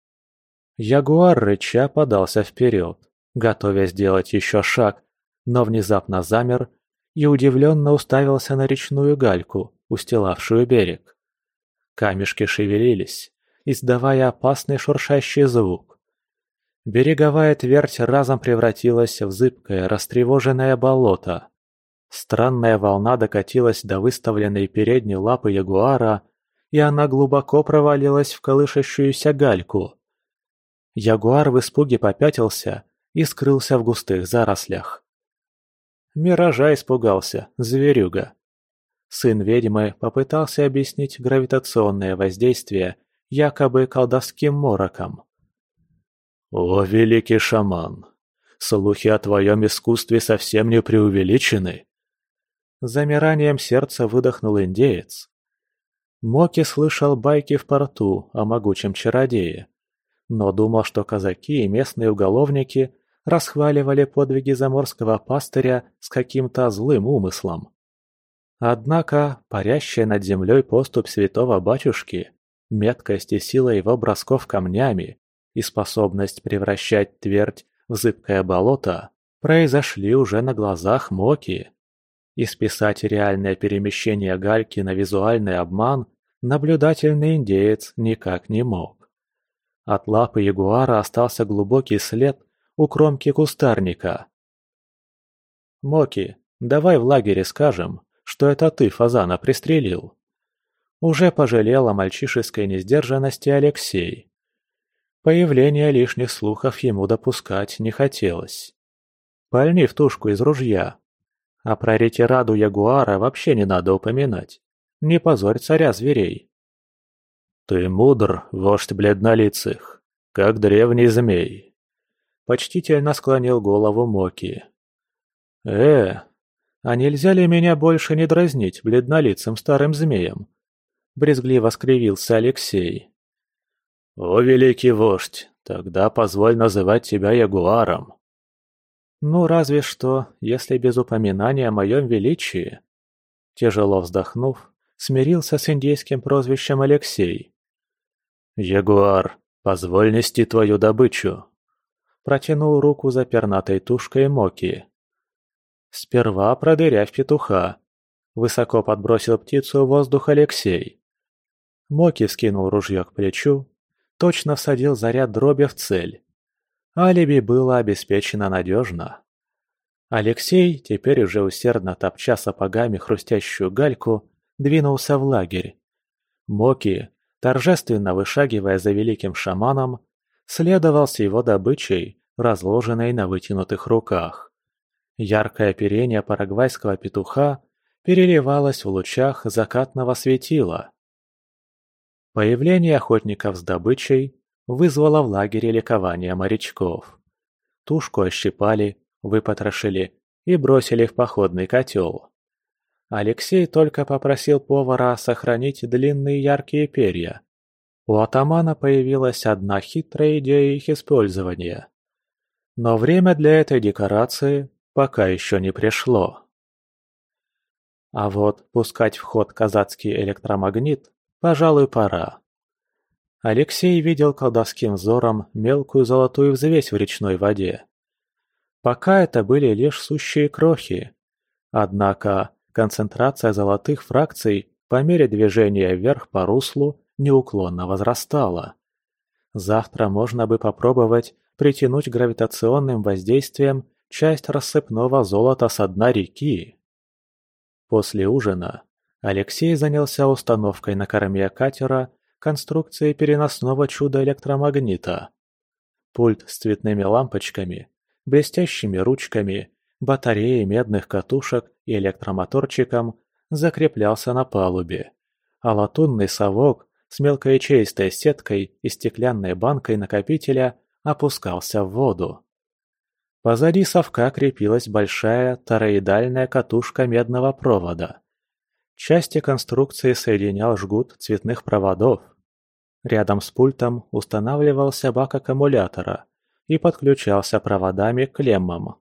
Ягуар рыча подался вперед, готовясь сделать еще шаг, но внезапно замер и удивленно уставился на речную гальку, устилавшую берег. Камешки шевелились, издавая опасный шуршащий звук. Береговая твердь разом превратилась в зыбкое, растревоженное болото. Странная волна докатилась до выставленной передней лапы ягуара, и она глубоко провалилась в колышащуюся гальку. Ягуар в испуге попятился и скрылся в густых зарослях. Миража испугался, зверюга. Сын ведьмы попытался объяснить гравитационное воздействие якобы колдовским мороком. «О, великий шаман! Слухи о твоем искусстве совсем не преувеличены!» Замиранием сердца выдохнул индеец. Моки слышал байки в порту о могучем чародее, но думал, что казаки и местные уголовники расхваливали подвиги заморского пастыря с каким-то злым умыслом. Однако парящая над землей поступь святого батюшки, меткость и сила его бросков камнями и способность превращать твердь в зыбкое болото произошли уже на глазах Моки. И списать реальное перемещение гальки на визуальный обман наблюдательный индеец никак не мог. От лапы ягуара остался глубокий след у кромки кустарника. «Моки, давай в лагере скажем, что это ты фазана пристрелил». Уже пожалел о мальчишеской несдержанности Алексей. Появление лишних слухов ему допускать не хотелось. «Пальни в тушку из ружья. А про ретираду ягуара вообще не надо упоминать. Не позорь царя зверей». «Ты мудр, вождь бледнолицых, как древний змей», — почтительно склонил голову Моки. «Э, а нельзя ли меня больше не дразнить бледнолицым старым змеем?» — брезгливо скривился Алексей. «О, великий вождь, тогда позволь называть тебя ягуаром». «Ну, разве что, если без упоминания о моем величии». Тяжело вздохнув, смирился с индейским прозвищем Алексей. «Ягуар, позволь нести твою добычу», — протянул руку за пернатой тушкой Моки. «Сперва продырявь петуха», — высоко подбросил птицу в воздух Алексей. Моки вскинул ружье к плечу, точно всадил заряд дроби в цель. Алиби было обеспечено надежно. Алексей, теперь уже усердно топча сапогами хрустящую гальку, двинулся в лагерь. Моки, торжественно вышагивая за великим шаманом, следовал с его добычей, разложенной на вытянутых руках. Яркое оперение парагвайского петуха переливалось в лучах закатного светила. Появление охотников с добычей вызвало в лагере ликование морячков. Тушку ощипали, выпотрошили и бросили в походный котел. Алексей только попросил повара сохранить длинные яркие перья. У атамана появилась одна хитрая идея их использования. Но время для этой декорации пока еще не пришло. А вот пускать в ход казацкий электромагнит, пожалуй, пора. Алексей видел колдовским взором мелкую золотую взвесь в речной воде. Пока это были лишь сущие крохи. Однако концентрация золотых фракций по мере движения вверх по руслу неуклонно возрастала. Завтра можно бы попробовать притянуть гравитационным воздействием часть рассыпного золота со дна реки. После ужина Алексей занялся установкой на корме катера конструкции переносного чуда-электромагнита. Пульт с цветными лампочками, блестящими ручками, батареей медных катушек и электромоторчиком закреплялся на палубе, а латунный совок с мелкоячеистой сеткой и стеклянной банкой накопителя опускался в воду. Позади совка крепилась большая тороидальная катушка медного провода. Части конструкции соединял жгут цветных проводов. Рядом с пультом устанавливался бак аккумулятора и подключался проводами к клеммам.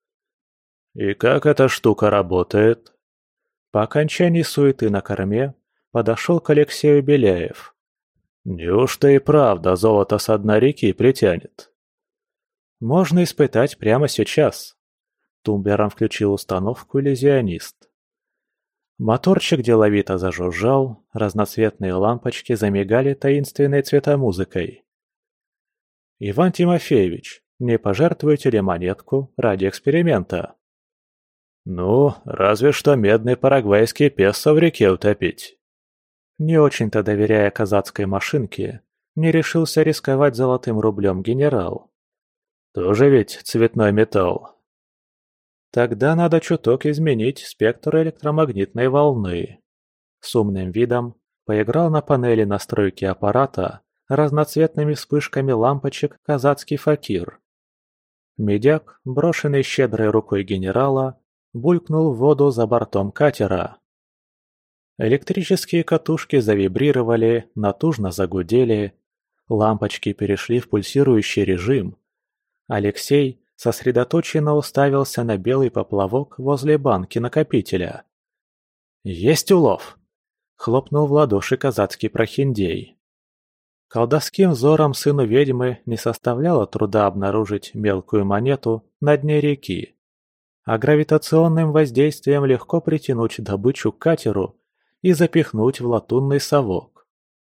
«И как эта штука работает?» По окончании суеты на корме подошел к Алексею Беляев. «Неужто и правда золото с дна реки притянет?» «Можно испытать прямо сейчас», — тумблером включил установку иллюзионист. Моторчик деловито зажужжал, разноцветные лампочки замигали таинственной цветомузыкой. «Иван Тимофеевич, не пожертвуете ли монетку ради эксперимента?» «Ну, разве что медный парагвайский песо в реке утопить». Не очень-то доверяя казацкой машинке, не решился рисковать золотым рублем генерал. «Тоже ведь цветной металл». Тогда надо чуток изменить спектр электромагнитной волны. С умным видом поиграл на панели настройки аппарата разноцветными вспышками лампочек казацкий факир. Медяк, брошенный щедрой рукой генерала, булькнул в воду за бортом катера. Электрические катушки завибрировали, натужно загудели, лампочки перешли в пульсирующий режим. Алексей сосредоточенно уставился на белый поплавок возле банки накопителя. «Есть улов!» — хлопнул в ладоши казацкий прохиндей. Колдовским взором сыну ведьмы не составляло труда обнаружить мелкую монету на дне реки, а гравитационным воздействием легко притянуть добычу к катеру и запихнуть в латунный совок.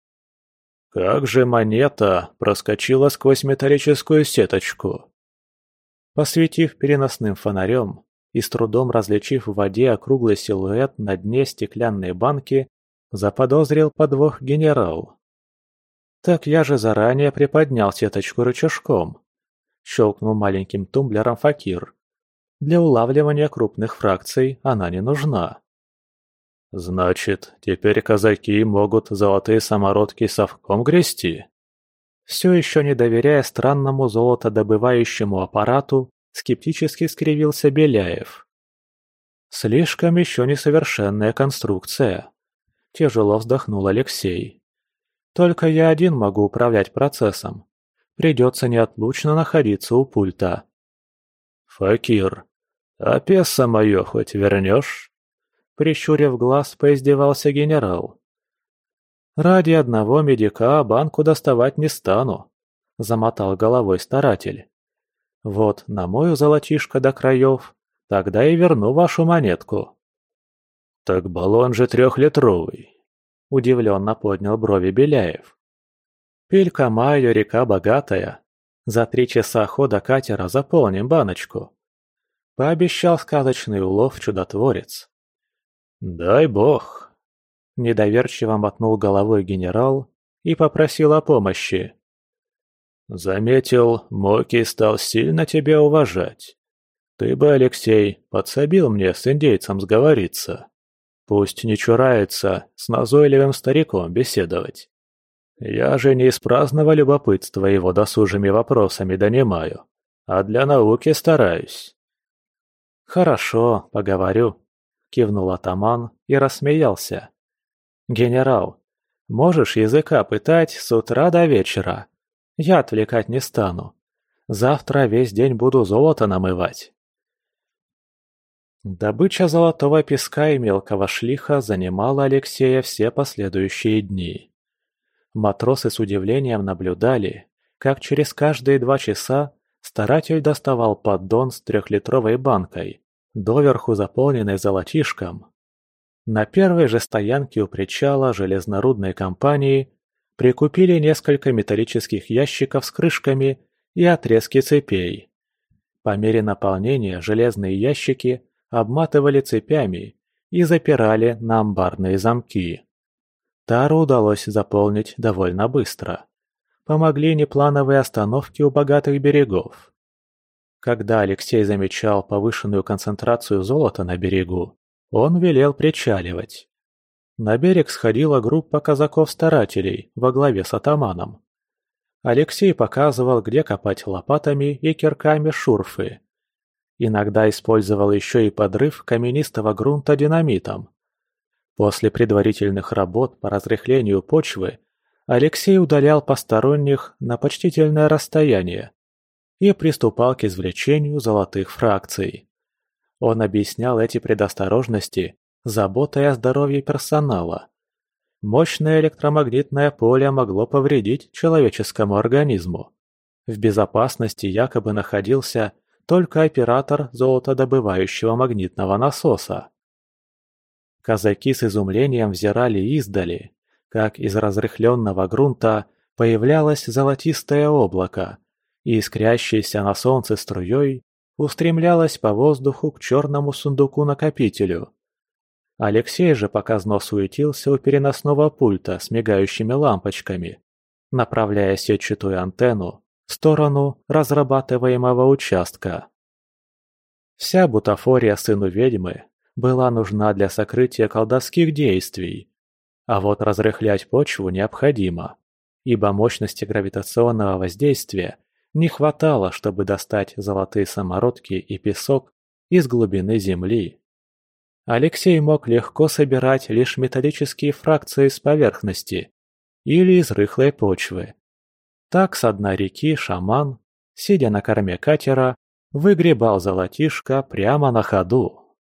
«Как же монета проскочила сквозь металлическую сеточку?» Посветив переносным фонарем и с трудом различив в воде округлый силуэт на дне стеклянной банки, заподозрил подвох генерал. «Так я же заранее приподнял сеточку рычажком», — щелкнул маленьким тумблером факир. «Для улавливания крупных фракций она не нужна». «Значит, теперь казаки могут золотые самородки совком грести?» Все еще не доверяя странному золотодобывающему аппарату, скептически скривился Беляев. «Слишком еще несовершенная конструкция», – тяжело вздохнул Алексей. «Только я один могу управлять процессом. Придется неотлучно находиться у пульта». «Факир, а песо мое хоть вернешь?» Прищурив глаз, поиздевался генерал. «Ради одного медика банку доставать не стану», — замотал головой старатель. «Вот намою золотишко до краев, тогда и верну вашу монетку». «Так баллон же трехлитровый», — удивленно поднял брови Беляев. «Пиль-Камайо река богатая. За три часа хода катера заполним баночку», — пообещал сказочный улов чудотворец. «Дай бог». Недоверчиво мотнул головой генерал и попросил о помощи. «Заметил, Моки стал сильно тебя уважать. Ты бы, Алексей, подсобил мне с индейцем сговориться. Пусть не чурается с назойливым стариком беседовать. Я же не из праздного любопытства его досужими вопросами донимаю, а для науки стараюсь». «Хорошо, поговорю», — кивнул атаман и рассмеялся. «Генерал, можешь языка пытать с утра до вечера. Я отвлекать не стану. Завтра весь день буду золото намывать». Добыча золотого песка и мелкого шлиха занимала Алексея все последующие дни. Матросы с удивлением наблюдали, как через каждые два часа старатель доставал поддон с трехлитровой банкой, доверху заполненной золотишком. На первой же стоянке у причала железнорудной компании прикупили несколько металлических ящиков с крышками и отрезки цепей. По мере наполнения железные ящики обматывали цепями и запирали на амбарные замки. Тару удалось заполнить довольно быстро. Помогли неплановые остановки у богатых берегов. Когда Алексей замечал повышенную концентрацию золота на берегу, он велел причаливать. На берег сходила группа казаков-старателей во главе с атаманом. Алексей показывал, где копать лопатами и кирками шурфы. Иногда использовал еще и подрыв каменистого грунта динамитом. После предварительных работ по разрыхлению почвы Алексей удалял посторонних на почтительное расстояние и приступал к извлечению золотых фракций. Он объяснял эти предосторожности заботой о здоровье персонала. Мощное электромагнитное поле могло повредить человеческому организму. В безопасности якобы находился только оператор золотодобывающего магнитного насоса. Казаки с изумлением взирали издали, как из разрыхленного грунта появлялось золотистое облако, и искрящейся на солнце струей устремлялось по воздуху к черному сундуку-накопителю. Алексей же показно суетился у переносного пульта с мигающими лампочками, направляя сетчатую антенну в сторону разрабатываемого участка. Вся бутафория сыну ведьмы была нужна для сокрытия колдовских действий, а вот разрыхлять почву необходимо, ибо мощности гравитационного воздействия не хватало, чтобы достать золотые самородки и песок из глубины земли. Алексей мог легко собирать лишь металлические фракции с поверхности или из рыхлой почвы. Так с дна реки шаман, сидя на корме катера, выгребал золотишко прямо на ходу.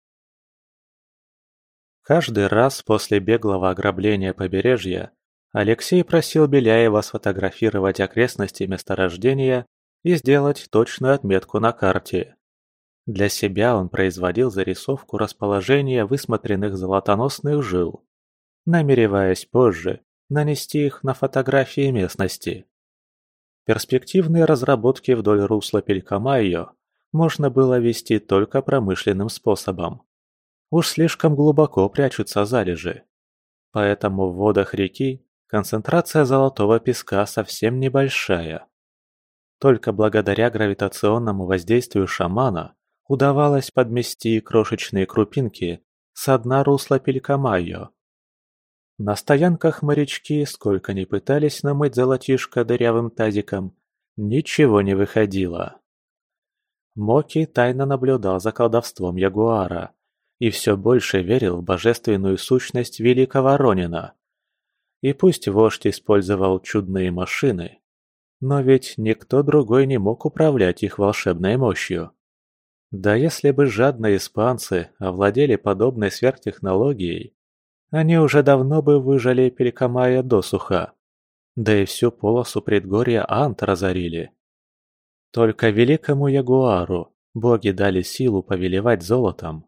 Каждый раз после беглого ограбления побережья Алексей просил Беляева сфотографировать окрестности месторождения и сделать точную отметку на карте. Для себя он производил зарисовку расположения высмотренных золотоносных жил, намереваясь позже нанести их на фотографии местности. Перспективные разработки вдоль русла Пилькомайо можно было вести только промышленным способом. Уж слишком глубоко прячутся залежи. Поэтому в водах реки концентрация золотого песка совсем небольшая. Только благодаря гравитационному воздействию шамана удавалось подмести крошечные крупинки со дна русла Пилькомайо. На стоянках морячки, сколько ни пытались намыть золотишко дырявым тазиком, ничего не выходило. Моки тайно наблюдал за колдовством ягуара и все больше верил в божественную сущность великого Ронина. И пусть вождь использовал чудные машины, но ведь никто другой не мог управлять их волшебной мощью. Да если бы жадные испанцы овладели подобной сверхтехнологией, они уже давно бы выжали Пилькомайо досуха, да и всю полосу предгорья Ант разорили. Только великому ягуару боги дали силу повелевать золотом.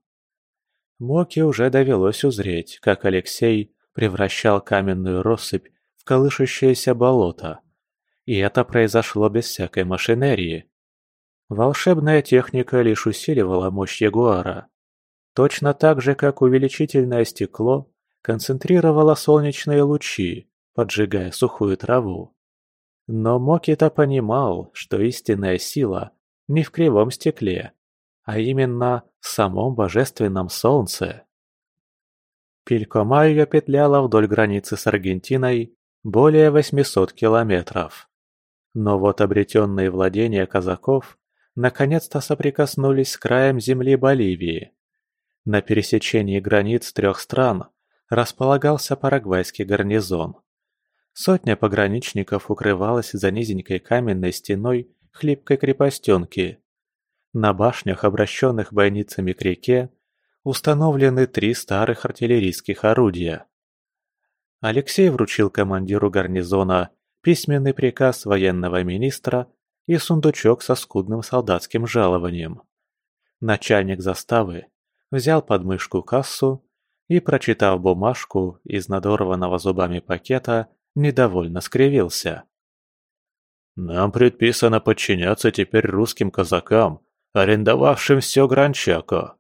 Моки уже довелось узреть, как Алексей превращал каменную россыпь в колышущееся болото, и это произошло без всякой машинерии. Волшебная техника лишь усиливала мощь ягуара. Точно так же, как увеличительное стекло концентрировало солнечные лучи, поджигая сухую траву. Но Моки-то понимал, что истинная сила не в кривом стекле, а именно в самом божественном солнце. Пилькомайо петляла вдоль границы с Аргентиной более восьмисот километров. Но вот обретенные владения казаков наконец-то соприкоснулись с краем земли Боливии. На пересечении границ трех стран располагался парагвайский гарнизон. Сотня пограничников укрывалась за низенькой каменной стеной хлипкой крепостенки. На башнях, обращенных бойницами к реке, установлены три старых артиллерийских орудия. Алексей вручил командиру гарнизона письменный приказ военного министра и сундучок со скудным солдатским жалованием. Начальник заставы взял под мышку кассу и, прочитав бумажку из надорванного зубами пакета, недовольно скривился. «Нам предписано подчиняться теперь русским казакам, арендовавшим все Гран-Чако».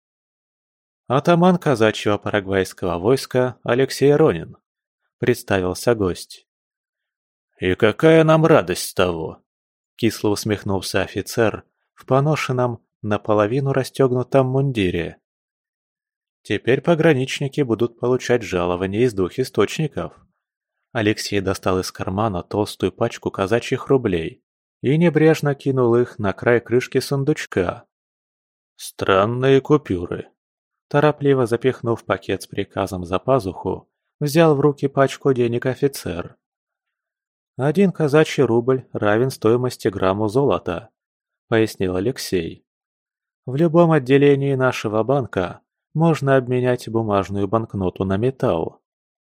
«Атаман казачьего парагвайского войска Алексей Ронин», — представился гость. «И какая нам радость с того?» — кисло усмехнулся офицер в поношенном, наполовину расстегнутом мундире. Теперь пограничники будут получать жалования из двух источников. Алексей достал из кармана толстую пачку казачьих рублей и небрежно кинул их на край крышки сундучка. Странные купюры. Торопливо запихнув пакет с приказом за пазуху, взял в руки пачку денег офицер. «Один казачий рубль равен стоимости грамму золота», — пояснил Алексей. «В любом отделении нашего банка можно обменять бумажную банкноту на металл».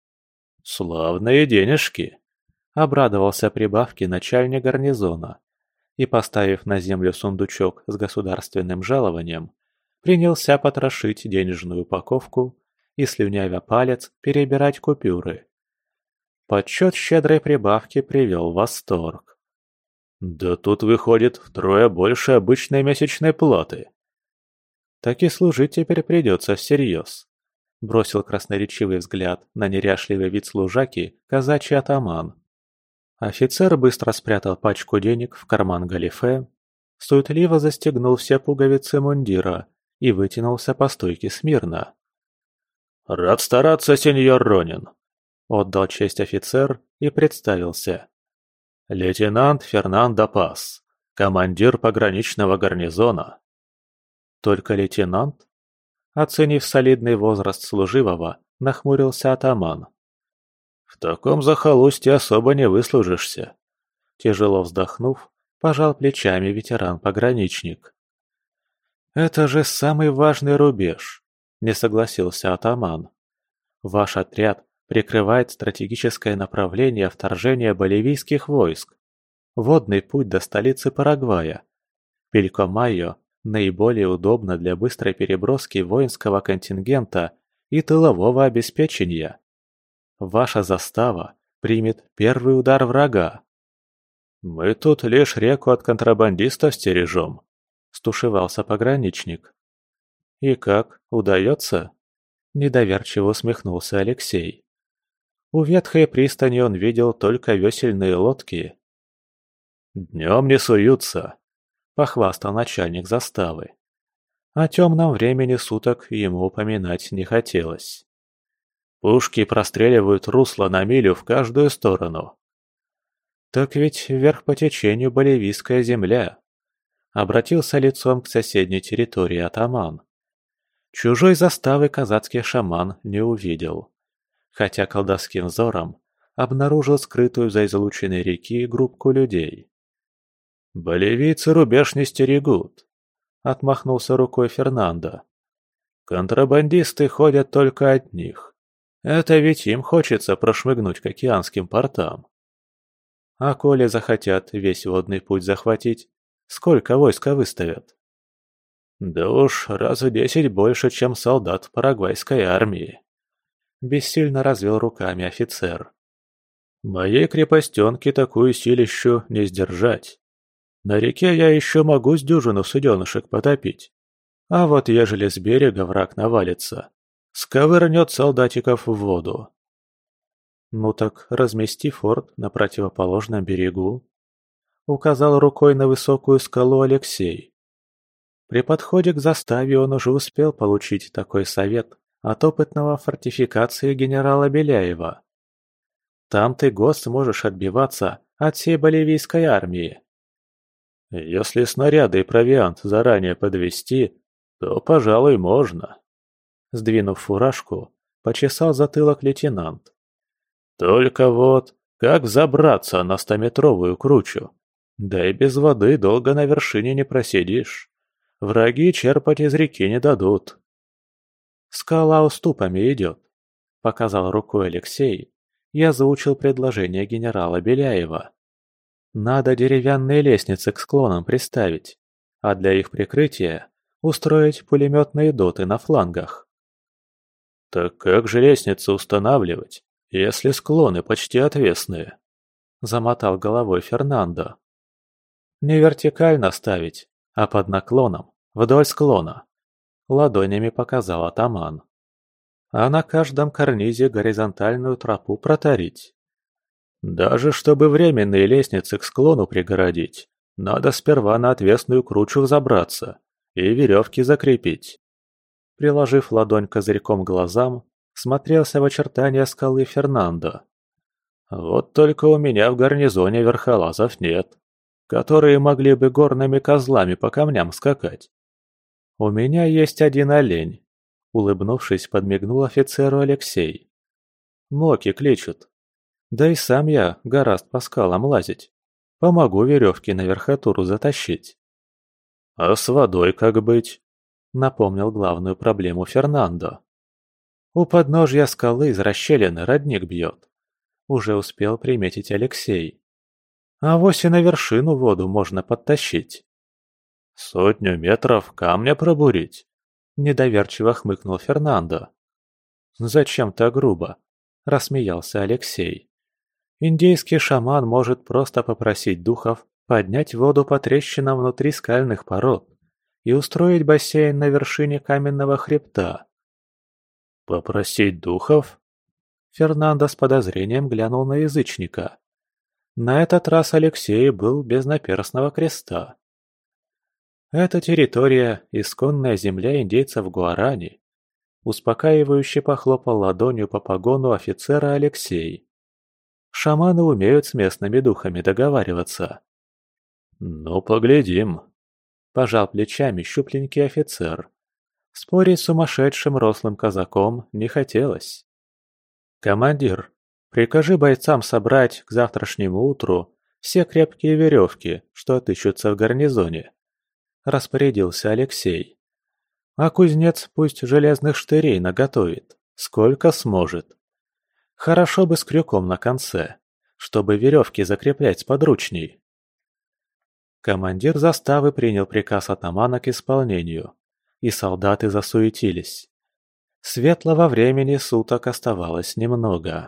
«Славные денежки!» — обрадовался прибавке начальник гарнизона и, поставив на землю сундучок с государственным жалованием, принялся потрошить денежную упаковку и, слюнявя палец, перебирать купюры. Подсчет щедрой прибавки привел в восторг. «Да тут выходит втрое больше обычной месячной платы». «Так и служить теперь придется всерьез», — бросил красноречивый взгляд на неряшливый вид служаки казачий атаман. Офицер быстро спрятал пачку денег в карман галифе, суетливо застегнул все пуговицы мундира и вытянулся по стойке смирно. «Рад стараться, сеньор Ронин», — отдал честь офицер и представился. «Лейтенант Фернандо Пас, командир пограничного гарнизона». «Только лейтенант?» Оценив солидный возраст служивого, нахмурился атаман. «В таком захолустье особо не выслужишься». Тяжело вздохнув, пожал плечами ветеран-пограничник. «Это же самый важный рубеж», — не согласился атаман. «Ваш отряд прикрывает стратегическое направление вторжения боливийских войск. Водный путь до столицы Парагвая. Пилькомайо наиболее удобно для быстрой переброски воинского контингента и тылового обеспечения. Ваша застава примет первый удар врага». «Мы тут лишь реку от контрабандистов стережем», — стушевался пограничник. «И как, удается?» — недоверчиво усмехнулся Алексей. У ветхой пристани он видел только весельные лодки. «Днем не суются», — похвастал начальник заставы. О темном времени суток ему упоминать не хотелось. «Пушки простреливают русло на милю в каждую сторону». «Так ведь вверх по течению боливийская земля», — обратился лицом к соседней территории атаман. Чужой заставы казацкий шаман не увидел, хотя колдовским взором обнаружил скрытую за излучиной реки группку людей. «Боливийцы рубеж не стерегут», — отмахнулся рукой Фернандо. «Контрабандисты ходят только от них. Это ведь им хочется прошмыгнуть к океанским портам». «А коли захотят весь водный путь захватить, сколько войска выставят?» «Да уж раз в десять больше, чем солдат парагвайской армии», — бессильно развел руками офицер. «Моей крепостенке такую силищу не сдержать. На реке я еще могу с дюжину суденышек потопить. А вот ежели с берега враг навалится, сковырнет солдатиков в воду». «Ну так размести форт на противоположном берегу», — указал рукой на высокую скалу Алексей. При подходе к заставе он уже успел получить такой совет от опытного в фортификации генерала Беляева. «Там ты, год, сможешь отбиваться от всей боливийской армии». «Если снаряды и провиант заранее подвести, то, пожалуй, можно». Сдвинув фуражку, почесал затылок лейтенант. «Только вот, как взобраться на стометровую кручу? Да и без воды долго на вершине не просидишь. Враги черпать из реки не дадут». «Скала уступами идет», — показал рукой Алексей и озвучил предложение генерала Беляева. «Надо деревянные лестницы к склонам приставить, а для их прикрытия устроить пулеметные доты на флангах». «Так как же лестницы устанавливать, если склоны почти отвесные?» — замотал головой Фернандо. «Не вертикально ставить, а под наклоном, вдоль склона», — ладонями показал атаман. «А на каждом карнизе горизонтальную тропу протарить». «Даже чтобы временные лестницы к склону пригородить, надо сперва на отвесную кручу взобраться и веревки закрепить». приложив ладонь козырьком к глазам, смотрелся в очертания скалы Фернандо. «Вот только у меня в гарнизоне верхолазов нет, которые могли бы горными козлами по камням скакать. У меня есть один олень», — улыбнувшись, подмигнул офицеру Алексей. «Моки кличут. Да и сам я гораст по скалам лазить. Помогу веревки на верхотуру затащить». «А с водой как быть?» — напомнил главную проблему Фернандо. «У подножья скалы из расщелины родник бьет», — уже успел приметить Алексей. «А вось и на вершину воду можно подтащить». «Сотню метров камня пробурить?» — недоверчиво хмыкнул Фернандо. «Зачем так грубо?» — рассмеялся Алексей. «Индейский шаман может просто попросить духов поднять воду по трещинам внутри скальных пород и устроить бассейн на вершине каменного хребта». «Попросить духов?» Фернандо с подозрением глянул на язычника. На этот раз Алексей был без наперстного креста. «Это территория, исконная земля индейцев Гуарани», — успокаивающе похлопал ладонью по погону офицера Алексей. «Шаманы умеют с местными духами договариваться». «Ну, поглядим», — пожал плечами щупленький офицер. Спорить с сумасшедшим рослым казаком не хотелось. «Командир, прикажи бойцам собрать к завтрашнему утру все крепкие веревки, что отыщутся в гарнизоне», — распорядился Алексей. «А кузнец пусть железных штырей наготовит, сколько сможет. Хорошо бы с крюком на конце, чтобы веревки закреплять сподручней». Командир заставы принял приказ атамана к исполнению, и солдаты засуетились. Светлого времени суток оставалось немного.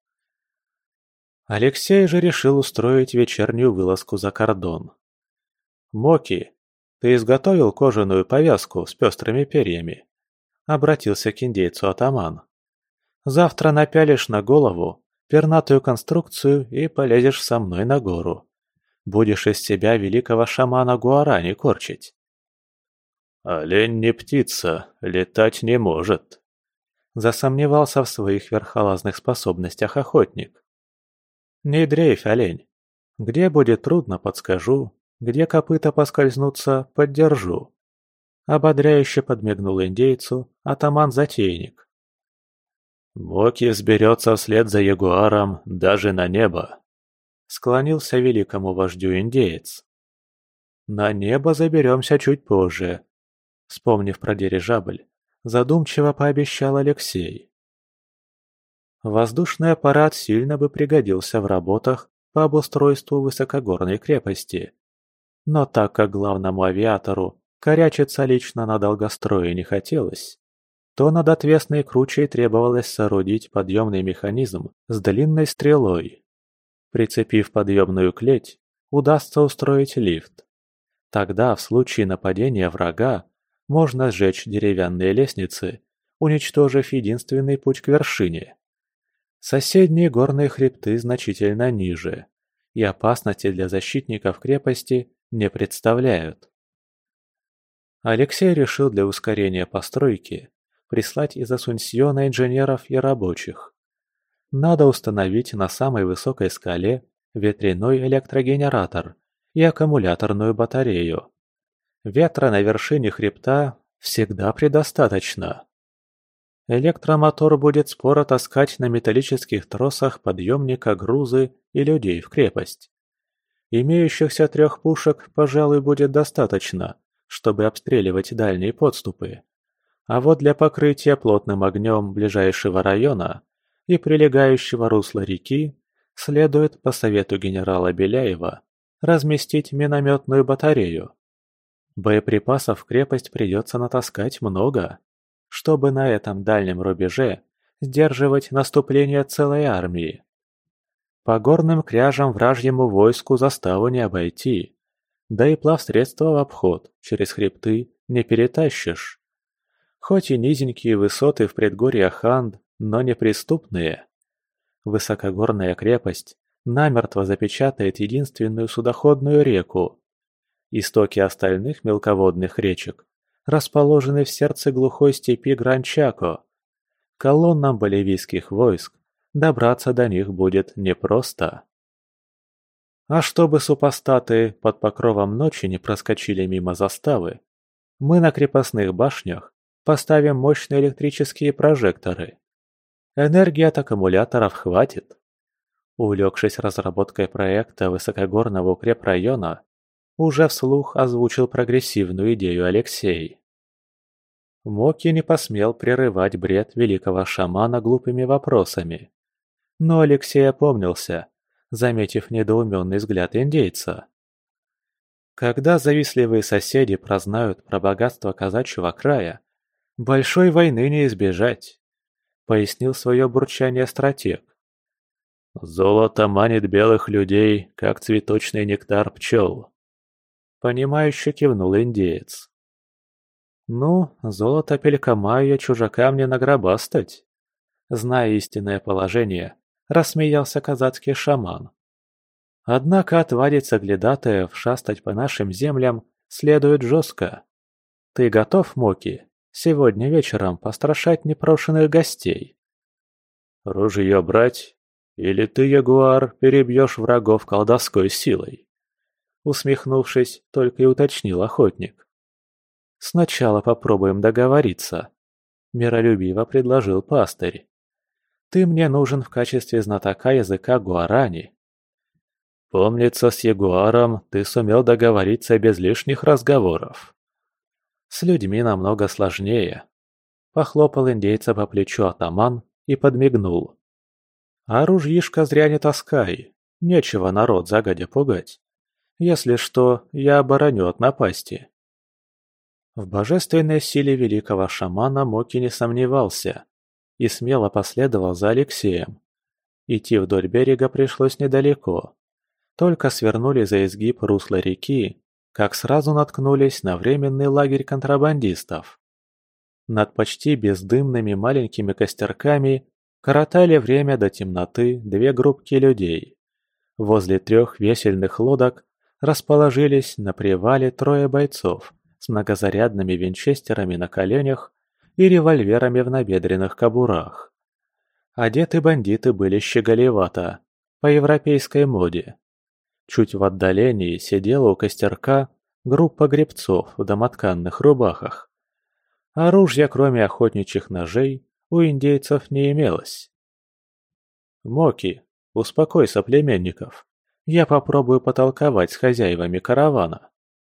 Алексей же решил устроить вечернюю вылазку за кордон. «Моки, ты изготовил кожаную повязку с пестрыми перьями?» — обратился к индейцу атаман. «Завтра напялишь на голову пернатую конструкцию и полезешь со мной на гору. Будешь из себя великого шамана Гуарани корчить». «Олень не птица, летать не может», — засомневался в своих верхолазных способностях охотник. «Не дрейфь, олень. Где будет трудно, подскажу, где копыта поскользнутся, поддержу». Ободряюще подмигнул индейцу атаман-затейник. «Моки взберется вслед за ягуаром даже на небо», — склонился великому вождю индеец. «На небо заберемся чуть позже», — вспомнив про дирижабль, задумчиво пообещал Алексей. Воздушный аппарат сильно бы пригодился в работах по обустройству высокогорной крепости. Но так как главному авиатору корячиться лично на долгострое не хотелось, то над отвесной кручей требовалось соорудить подъемный механизм с длинной стрелой. Прицепив подъемную клеть, удастся устроить лифт. Тогда, в случае нападения врага, можно сжечь деревянные лестницы, уничтожив единственный путь к вершине. Соседние горные хребты значительно ниже, и опасности для защитников крепости не представляют. Алексей решил для ускорения постройки прислать из Асунсьона инженеров и рабочих. Надо установить на самой высокой скале ветряной электрогенератор и аккумуляторную батарею. Ветра на вершине хребта всегда предостаточно. Электромотор будет споро таскать на металлических тросах подъемника грузы и людей в крепость. Имеющихся трех пушек, пожалуй, будет достаточно, чтобы обстреливать дальние подступы. А вот для покрытия плотным огнем ближайшего района и прилегающего русла реки следует, по совету генерала Беляева, разместить минометную батарею. Боеприпасов в крепость придется натаскать много, чтобы на этом дальнем рубеже сдерживать наступление целой армии. По горным кряжам вражьему войску заставу не обойти, да и плавсредства в обход через хребты не перетащишь. Хоть и низенькие высоты в предгорьях Анд, но неприступные. Высокогорная крепость намертво запечатает единственную судоходную реку. Истоки остальных мелководных речек расположены в сердце глухой степи Гран-Чако. Колоннам боливийских войск добраться до них будет непросто. А чтобы супостаты под покровом ночи не проскочили мимо заставы, мы на крепостных башнях поставим мощные электрические прожекторы. Энергии от аккумуляторов хватит. Увлекшись разработкой проекта высокогорного укрепрайона, уже вслух озвучил прогрессивную идею Алексей. Моки не посмел прерывать бред великого шамана глупыми вопросами. Но Алексей опомнился, заметив недоуменный взгляд индейца. Когда завистливые соседи прознают про богатство казачьего края, большой войны не избежать, пояснил свое бурчание стратег. Золото манит белых людей, как цветочный нектар пчел. Понимающе кивнул индеец. Ну, золото Пелькамайя чужакам не награбастать. Зная истинное положение, рассмеялся казацкий шаман. Однако отвадить соглядатаев шастать по нашим землям следует жестко. Ты готов, Моки, сегодня вечером пострашать непрошенных гостей? Ружье брать? Или ты, ягуар, перебьешь врагов колдовской силой? Усмехнувшись, только и уточнил охотник. Сначала попробуем договориться, миролюбиво предложил пастырь. Ты мне нужен в качестве знатока языка гуарани. Помнится, с ягуаром ты сумел договориться без лишних разговоров. С людьми намного сложнее. Похлопал индейца по плечу атаман и подмигнул. А ружьишко зря не таскай, нечего народ загодя пугать. Если что, я обороню от напасти. В божественной силе великого шамана Моки не сомневался и смело последовал за Алексеем. Идти вдоль берега пришлось недалеко. Только свернули за изгиб русла реки, как сразу наткнулись на временный лагерь контрабандистов. Над почти бездымными маленькими костерками коротали время до темноты две группки людей. Возле трех весельных лодок расположились на привале трое бойцов с многозарядными винчестерами на коленях и револьверами в набедренных кобурах. Одеты бандиты были щеголевато, по европейской моде. Чуть в отдалении сидела у костерка группа гребцов в домотканных рубахах. Оружия, кроме охотничьих ножей, у индейцев не имелось. «Моки, успокой соплеменников. Я попробую потолковать с хозяевами каравана».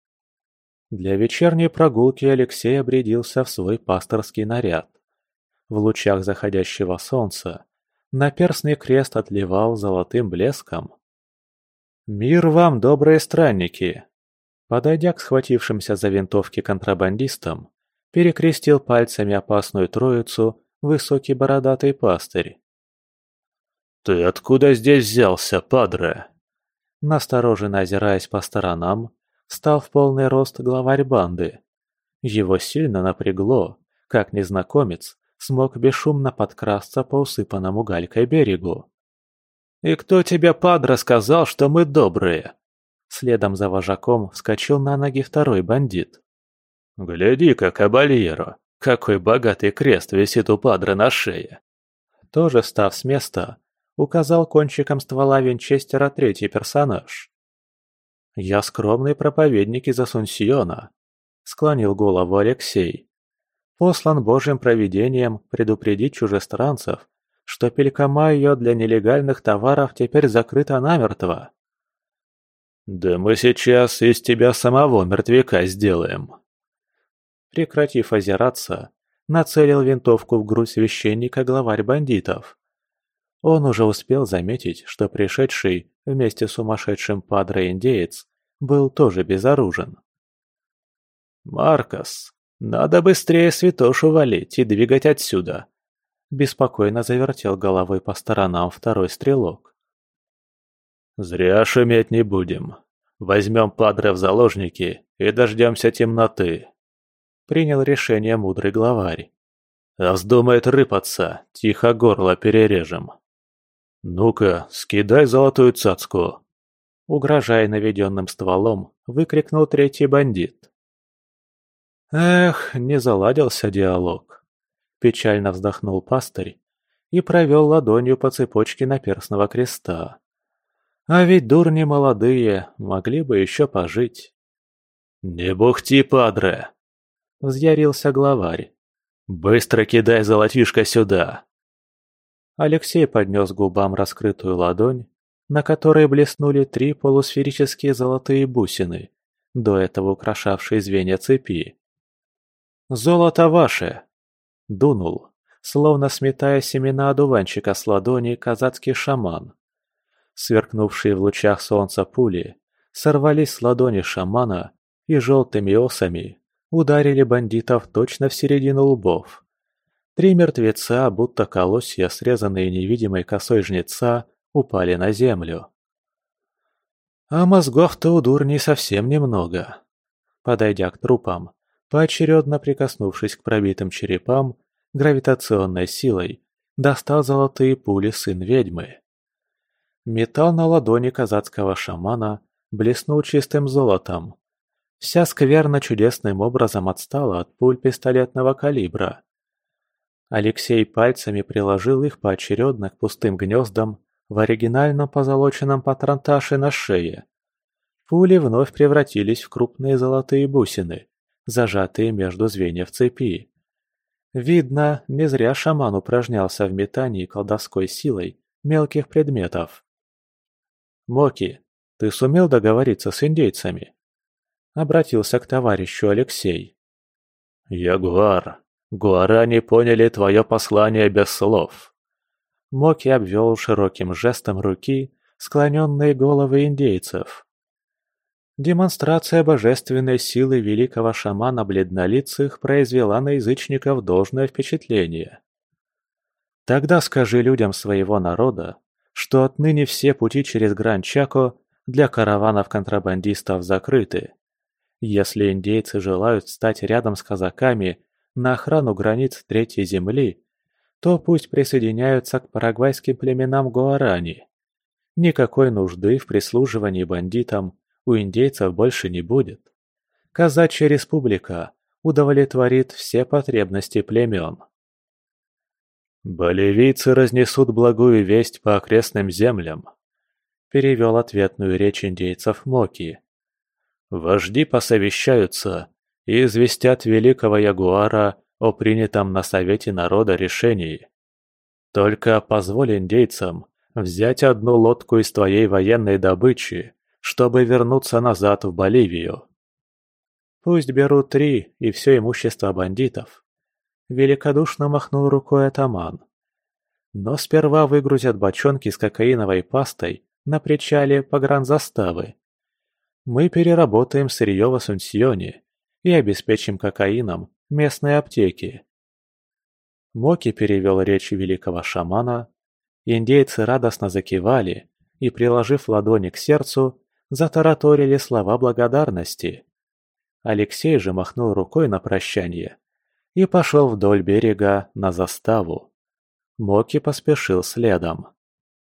Для вечерней прогулки Алексей обрядился в свой пасторский наряд. В лучах заходящего солнца наперстный крест отливал золотым блеском. «Мир вам, добрые странники!» Подойдя к схватившимся за винтовки контрабандистам, перекрестил пальцами опасную троицу высокий бородатый пастырь. «Ты откуда здесь взялся, падре?» Настороженно озираясь по сторонам, встал в полный рост главарь банды. Его сильно напрягло, как незнакомец смог бесшумно подкрасться по усыпанному галькой берегу. «И кто тебе, падре, сказал, что мы добрые?» Следом за вожаком вскочил на ноги второй бандит. «Гляди-ка, кабальеро, какой богатый крест висит у падре на шее!» Тоже встав с места, указал кончиком ствола винчестера третий персонаж. «Я скромный проповедник из Асунсьона», — склонил голову Алексей. «Послан Божьим провидением предупредить чужестранцев, что Пелькамайо для нелегальных товаров теперь закрыта намертво». «Да мы сейчас из тебя самого мертвяка сделаем». Прекратив озираться, нацелил винтовку в грудь священника главарь бандитов. Он уже успел заметить, что пришедший вместе с сумасшедшим падре-индеец был тоже безоружен. «Маркос, надо быстрее святошу валить и двигать отсюда!» Беспокойно завертел головой по сторонам второй стрелок. «Зря шуметь не будем. Возьмем падре в заложники и дождемся темноты», — принял решение мудрый главарь. «А вздумает рыпаться, тихо горло перережем». «Ну-ка, скидай золотую цацку!» Угрожая наведенным стволом, выкрикнул третий бандит. Эх, не заладился диалог. Печально вздохнул пастырь и провел ладонью по цепочке наперстного креста. А ведь дурни молодые, могли бы еще пожить. «Не бухти, падре!» — взъярился главарь. «Быстро кидай золотишко сюда!» Алексей поднес к губам раскрытую ладонь, на которой блеснули три полусферические золотые бусины, до этого украшавшие звенья цепи. «Золото ваше!» — дунул, словно сметая семена одуванчика с ладони казацкий шаман. Сверкнувшие в лучах солнца пули сорвались с ладони шамана и желтыми осами ударили бандитов точно в середину лбов. Три мертвеца, будто колосья, срезанные невидимой косой жнеца, упали на землю. А мозгов-то у дурней совсем немного. Подойдя к трупам, поочередно прикоснувшись к пробитым черепам, гравитационной силой достал золотые пули сын ведьмы. Металл на ладони казацкого шамана блеснул чистым золотом. Вся скверна чудесным образом отстала от пуль пистолетного калибра. Алексей пальцами приложил их поочередно к пустым гнездам в оригинальном позолоченном патронташе на шее. Пули вновь превратились в крупные золотые бусины, зажатые между звеньев цепи. Видно, не зря шаман упражнялся в метании колдовской силой мелких предметов. «Моки, ты сумел договориться с индейцами?» Обратился к товарищу Алексей. «Ягуар, гуарани поняли твое послание без слов». Моки обвел широким жестом руки склоненные головы индейцев. Демонстрация божественной силы великого шамана бледнолицых произвела на язычников должное впечатление. «Тогда скажи людям своего народа, что отныне все пути через Гранд-Чако для караванов контрабандистов закрыты. Если индейцы желают стать рядом с казаками на охрану границ Третьей Земли, то пусть присоединяются к парагвайским племенам гуарани. Никакой нужды в прислуживании бандитам у индейцев больше не будет. Казачья республика удовлетворит все потребности племен. «Боливийцы разнесут благую весть по окрестным землям», — перевел ответную речь индейцев Моки. «Вожди посовещаются и известят великого ягуара о принятом на Совете народа решении. Только позволь индейцам взять одну лодку из твоей военной добычи, чтобы вернуться назад в Боливию». «Пусть берут три и все имущество бандитов», — великодушно махнул рукой атаман. «Но сперва выгрузят бочонки с кокаиновой пастой на причале погранзаставы. Мы переработаем сырье в Асунсьоне и обеспечим кокаином местные аптеки». Моки перевел речь великого шамана. Индейцы радостно закивали и, приложив ладони к сердцу, затараторили слова благодарности. Алексей же махнул рукой на прощание и пошел вдоль берега на заставу. Моки поспешил следом.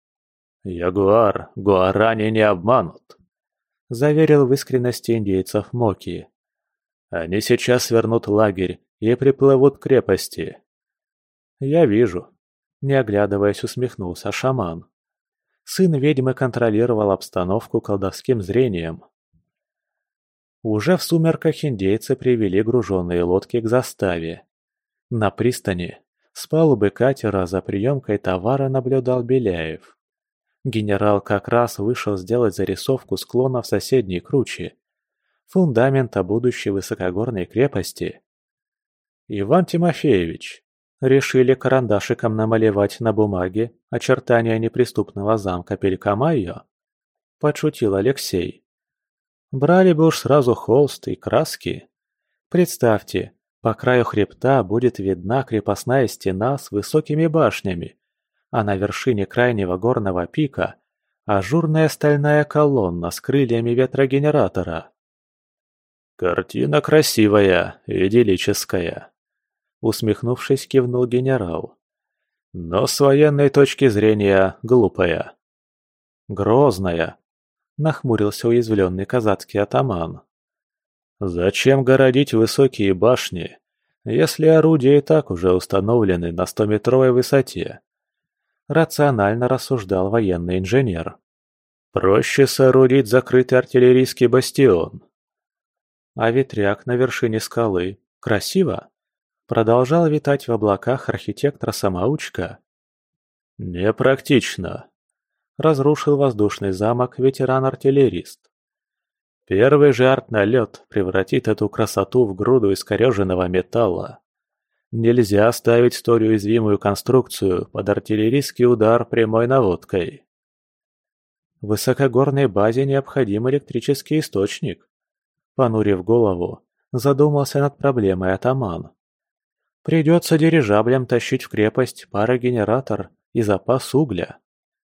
«Ягуар, гуарани не обманут», — заверил в искренности индейцев Моки. «Они сейчас свернут лагерь и приплывут к крепости». «Я вижу», — не оглядываясь, усмехнулся шаман. Сын ведьмы контролировал обстановку колдовским зрением. Уже в сумерках индейцы привели груженные лодки к заставе. На пристани с палубы катера за приемкой товара наблюдал Беляев. Генерал как раз вышел сделать зарисовку склонов соседней кручи, фундамента будущей высокогорной крепости. «Иван Тимофеевич, решили карандашиком намалевать на бумаге очертания неприступного замка Пелькамайо?» – подшутил Алексей. «Брали бы уж сразу холст и краски. Представьте, по краю хребта будет видна крепостная стена с высокими башнями, а на вершине крайнего горного пика ажурная стальная колонна с крыльями ветрогенератора». «Картина красивая, идиллическая», — усмехнувшись, кивнул генерал. «Но с военной точки зрения глупая». «Грозная», — нахмурился уязвленный казацкий атаман. Зачем городить высокие башни, если орудия и так уже установлены на стометровой высоте? Рационально рассуждал военный инженер. Проще соорудить закрытый артиллерийский бастион. А ветряк на вершине скалы красиво? Продолжал витать в облаках архитектор-самоучка. Непрактично. Разрушил воздушный замок ветеран-артиллерист. Первый же артналет превратит эту красоту в груду искореженного металла. Нельзя ставить столь уязвимую конструкцию под артиллерийский удар прямой наводкой. В высокогорной базе необходим электрический источник. Понурив голову, задумался над проблемой атаман. Придется дирижаблем тащить в крепость парогенератор и запас угля.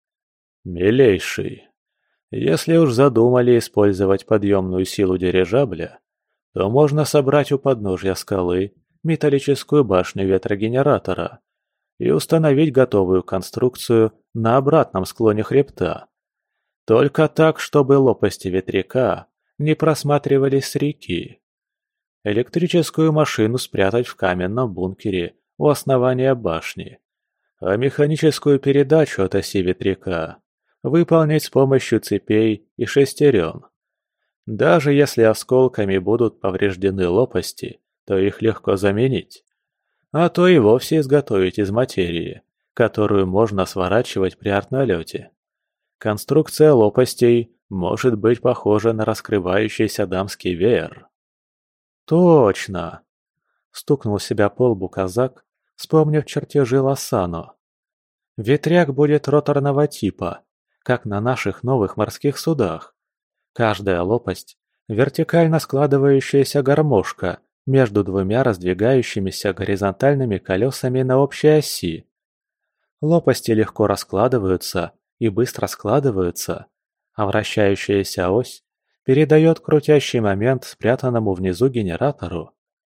Милейший, если уж задумали использовать подъемную силу дирижабля, то можно собрать у подножья скалы металлическую башню ветрогенератора и установить готовую конструкцию на обратном склоне хребта. Только так, чтобы лопасти ветряка не просматривались с реки. Электрическую машину спрятать в каменном бункере у основания башни, а механическую передачу от оси ветряка выполнить с помощью цепей и шестерен. Даже если осколками будут повреждены лопасти, то их легко заменить. А то и вовсе изготовить из материи, которую можно сворачивать при артналете. Конструкция лопастей может быть похожа на раскрывающийся дамский веер. «Точно!» – стукнул себя по лбу казак, вспомнив чертежи Лосано. «Ветряк будет роторного типа, как на наших новых морских судах. Каждая лопасть – вертикально складывающаяся гармошка между двумя раздвигающимися горизонтальными колесами на общей оси. Лопасти легко раскладываются и быстро складываются, а вращающаяся ось передает крутящий момент спрятанному внизу генератору.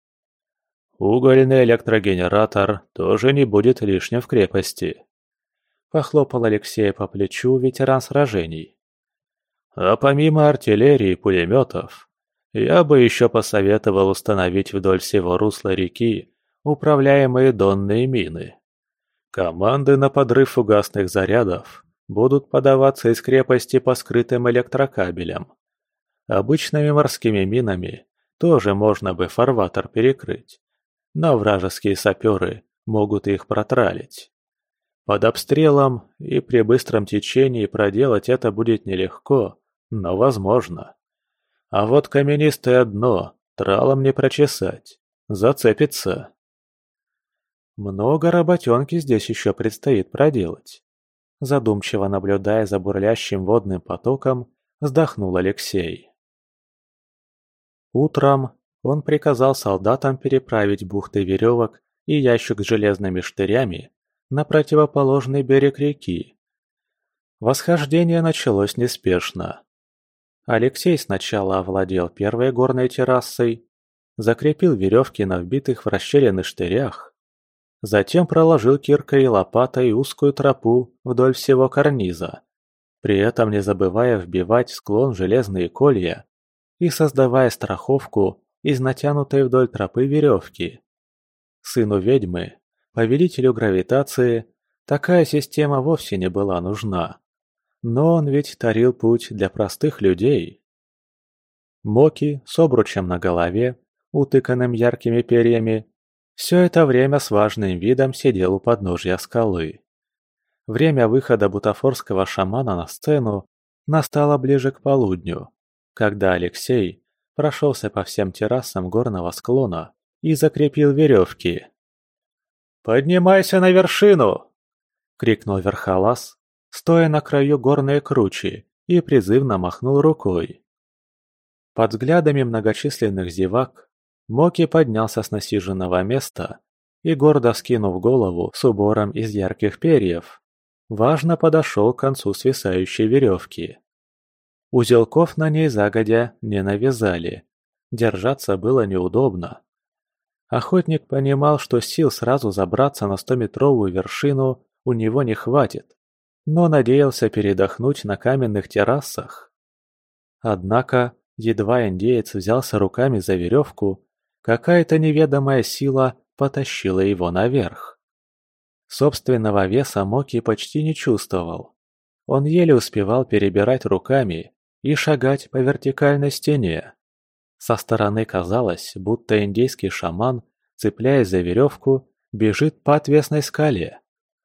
Угольный электрогенератор тоже не будет лишним в крепости. Похлопал Алексея по плечу ветеран сражений. А помимо артиллерии и пулеметов, я бы еще посоветовал установить вдоль всего русла реки управляемые донные мины. Команды на подрыв фугасных зарядов будут подаваться из крепости по скрытым электрокабелям. Обычными морскими минами тоже можно бы фарватер перекрыть, но вражеские саперы могут их протралить. Под обстрелом и при быстром течении проделать это будет нелегко, но возможно. А вот каменистое дно тралом не прочесать, зацепится. Много работенки здесь еще предстоит проделать. Задумчиво наблюдая за бурлящим водным потоком, вздохнул Алексей. Утром он приказал солдатам переправить бухты веревок и ящик с железными штырями на противоположный берег реки. Восхождение началось неспешно. Алексей сначала овладел первой горной террасой, закрепил веревки на вбитых в расщелины штырях, затем проложил киркой и лопатой узкую тропу вдоль всего карниза, при этом не забывая вбивать в склон железные колья и создавая страховку из натянутой вдоль тропы веревки. Сыну ведьмы, повелителю гравитации, такая система вовсе не была нужна. Но он ведь тарил путь для простых людей. Моки с обручем на голове, утыканным яркими перьями, все это время с важным видом сидел у подножья скалы. Время выхода бутафорского шамана на сцену настало ближе к полудню, когда Алексей прошелся по всем террасам горного склона и закрепил веревки. «Поднимайся на вершину!» — крикнул Верхолаз, стоя на краю горной кручи, и призывно махнул рукой. Под взглядами многочисленных зевак Моки поднялся с насиженного места и, гордо скинув голову с убором из ярких перьев, важно подошел к концу свисающей веревки. Узелков на ней загодя не навязали, держаться было неудобно. Охотник понимал, что сил сразу забраться на стометровую вершину у него не хватит, но надеялся передохнуть на каменных террасах. Однако Едва индеец взялся руками за веревку, какая-то неведомая сила потащила его наверх. Собственного веса Моки почти не чувствовал. Он еле успевал перебирать руками и шагать по вертикальной стене. Со стороны казалось, будто индейский шаман, цепляясь за веревку, бежит по отвесной скале.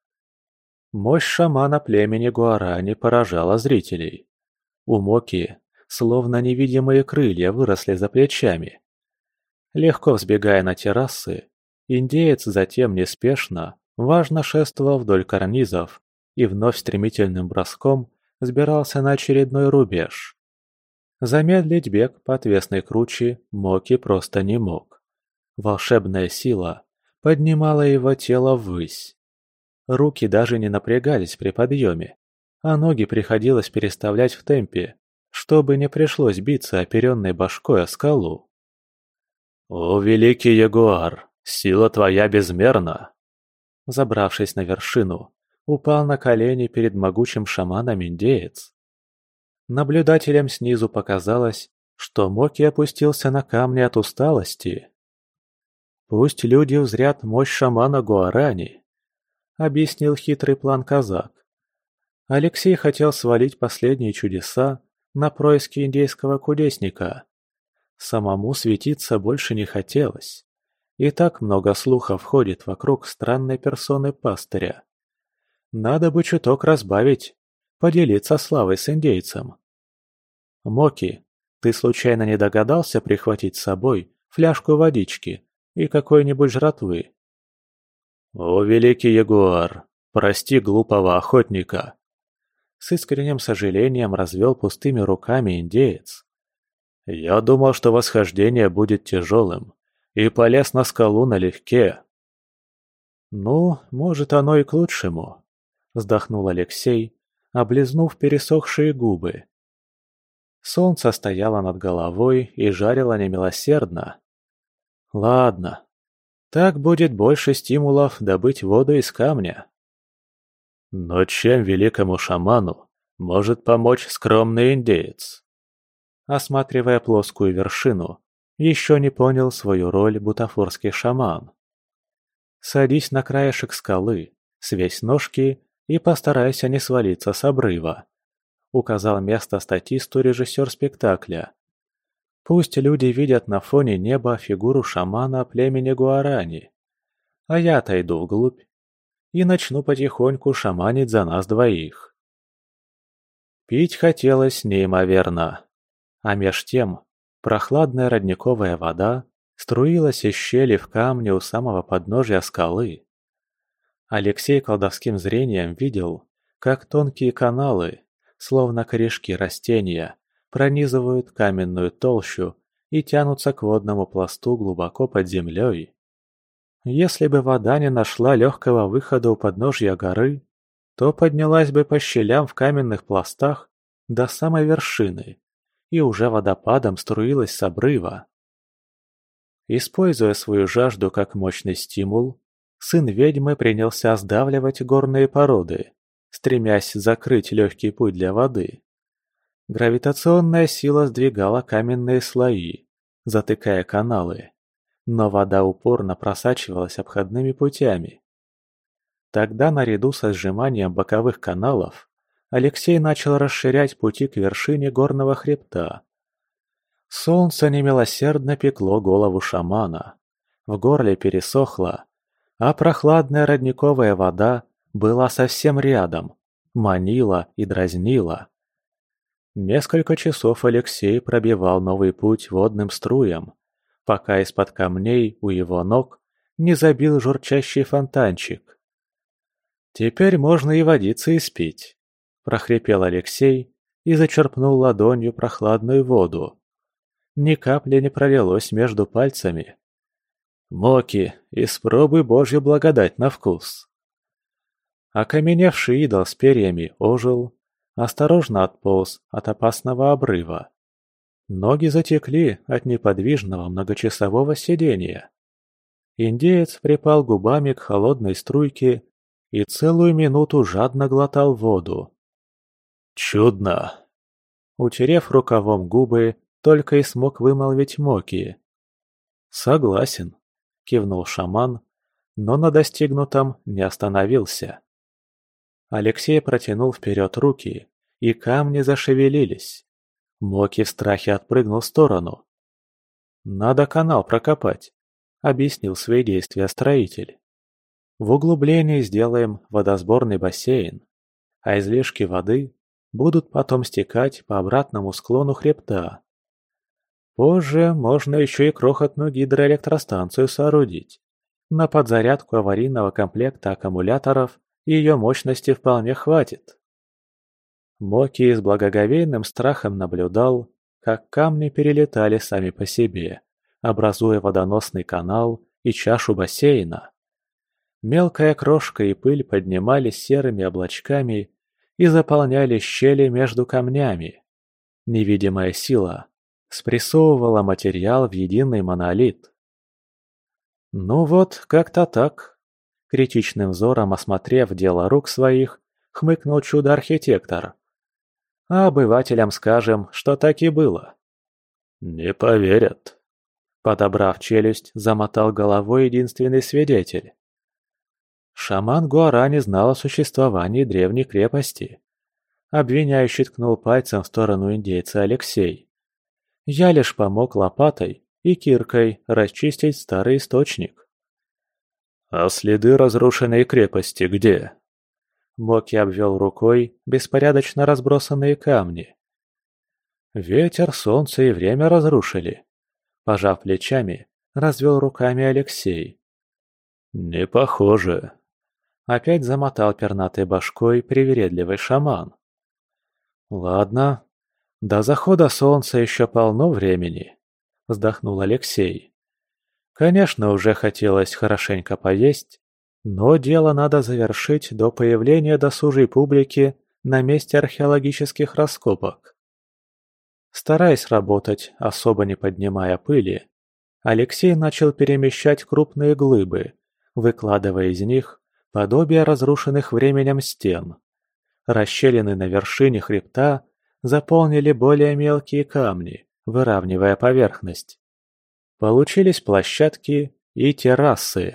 Мощь шамана племени Гуарани поражала зрителей. У Моки словно невидимые крылья выросли за плечами. Легко взбегая на террасы, индеец затем неспешно, важно шествовал вдоль карнизов и вновь стремительным броском взбирался на очередной рубеж. Замедлить бег по отвесной круче Моки просто не мог. Волшебная сила поднимала его тело ввысь. Руки даже не напрягались при подъеме, а ноги приходилось переставлять в темпе, чтобы не пришлось биться оперенной башкой о скалу. «О, великий ягуар, сила твоя безмерна!» Забравшись на вершину, упал на колени перед могучим шаманом индеец. Наблюдателям снизу показалось, что Моки опустился на камни от усталости. «Пусть люди узрят мощь шамана Гуарани», — объяснил хитрый план казак. Алексей хотел свалить последние чудеса на происки индейского кудесника. Самому светиться больше не хотелось. И так много слухов ходит вокруг странной персоны пастыря. Надо бы чуток разбавить, поделиться славой с индейцем. «Моки, ты случайно не догадался прихватить с собой фляжку водички и какой-нибудь жратвы?» «О, великий ягуар, прости глупого охотника!» С искренним сожалением развел пустыми руками индеец. «Я думал, что восхождение будет тяжелым, и полез на скалу налегке». «Ну, может, оно и к лучшему», — вздохнул Алексей, облизнув пересохшие губы. Солнце стояло над головой и жарило немилосердно. «Ладно, так будет больше стимулов добыть воду из камня». «Но чем великому шаману может помочь скромный индеец?» Осматривая плоскую вершину, еще не понял свою роль бутафорский шаман. «Садись на краешек скалы, свесь ножки и постарайся не свалиться с обрыва», — указал место статисту режиссер спектакля. «Пусть люди видят на фоне неба фигуру шамана племени Гуарани, а я отойду вглубь и начну потихоньку шаманить за нас двоих». Пить хотелось неимоверно, а меж тем прохладная родниковая вода струилась из щели в камне у самого подножия скалы. Алексей колдовским зрением видел, как тонкие каналы, словно корешки растения, пронизывают каменную толщу и тянутся к водному пласту глубоко под землей. Если бы вода не нашла легкого выхода у подножья горы, то поднялась бы по щелям в каменных пластах до самой вершины и уже водопадом струилась с обрыва. Используя свою жажду как мощный стимул, сын ведьмы принялся сдавливать горные породы, стремясь закрыть легкий путь для воды. Гравитационная сила сдвигала каменные слои, затыкая каналы, но вода упорно просачивалась обходными путями. Тогда, наряду со сжиманием боковых каналов, Алексей начал расширять пути к вершине горного хребта. Солнце немилосердно пекло голову шамана, в горле пересохло, а прохладная родниковая вода была совсем рядом, манила и дразнила. Несколько часов Алексей пробивал новый путь водным струям, пока из-под камней у его ног не забил журчащий фонтанчик. «Теперь можно и водиться испить», — прохрипел Алексей и зачерпнул ладонью прохладную воду. Ни капли не пролилось между пальцами. «Моки, испробуй Божью благодать на вкус». Окаменевший идол с перьями ожил, осторожно отполз от опасного обрыва. Ноги затекли от неподвижного многочасового сидения. Индеец припал губами к холодной струйке и целую минуту жадно глотал воду. «Чудно!» Утерев рукавом губы, только и смог вымолвить Моки. «Согласен», — кивнул шаман, но на достигнутом не остановился. Алексей протянул вперед руки, и камни зашевелились. Моки в страхе отпрыгнул в сторону. «Надо канал прокопать», — объяснил свои действия строитель. «В углублении сделаем водосборный бассейн, а излишки воды будут потом стекать по обратному склону хребта. Позже можно еще и крохотную гидроэлектростанцию соорудить. На подзарядку аварийного комплекта аккумуляторов ее мощности вполне хватит». Моки с благоговейным страхом наблюдал, как камни перелетали сами по себе, образуя водоносный канал и чашу бассейна. Мелкая крошка и пыль поднимались серыми облачками и заполняли щели между камнями. Невидимая сила спрессовывала материал в единый монолит. «Ну вот, как-то так», — критичным взором осмотрев дело рук своих, хмыкнул чудо-архитектор. «А обывателям скажем, что так и было». «Не поверят», — подобрав челюсть, замотал головой единственный свидетель. Шаман Гуарани знал о существовании древней крепости. Обвиняющий ткнул пальцем в сторону индейца Алексей. «Я лишь помог лопатой и киркой расчистить старый источник». «А следы разрушенной крепости где?» Моки обвел рукой беспорядочно разбросанные камни. «Ветер, солнце и время разрушили», — пожав плечами, развел руками Алексей. «Не похоже», — опять замотал пернатой башкой привередливый шаман. «Ладно, до захода солнца еще полно времени», — вздохнул Алексей. «Конечно, уже хотелось хорошенько поесть, но дело надо завершить до появления досужей публики на месте археологических раскопок». Стараясь работать, особо не поднимая пыли, Алексей начал перемещать крупные глыбы, выкладывая из них подобие разрушенных временем стен. Расщелины на вершине хребта заполнили более мелкие камни, выравнивая поверхность. Получились площадки и террасы.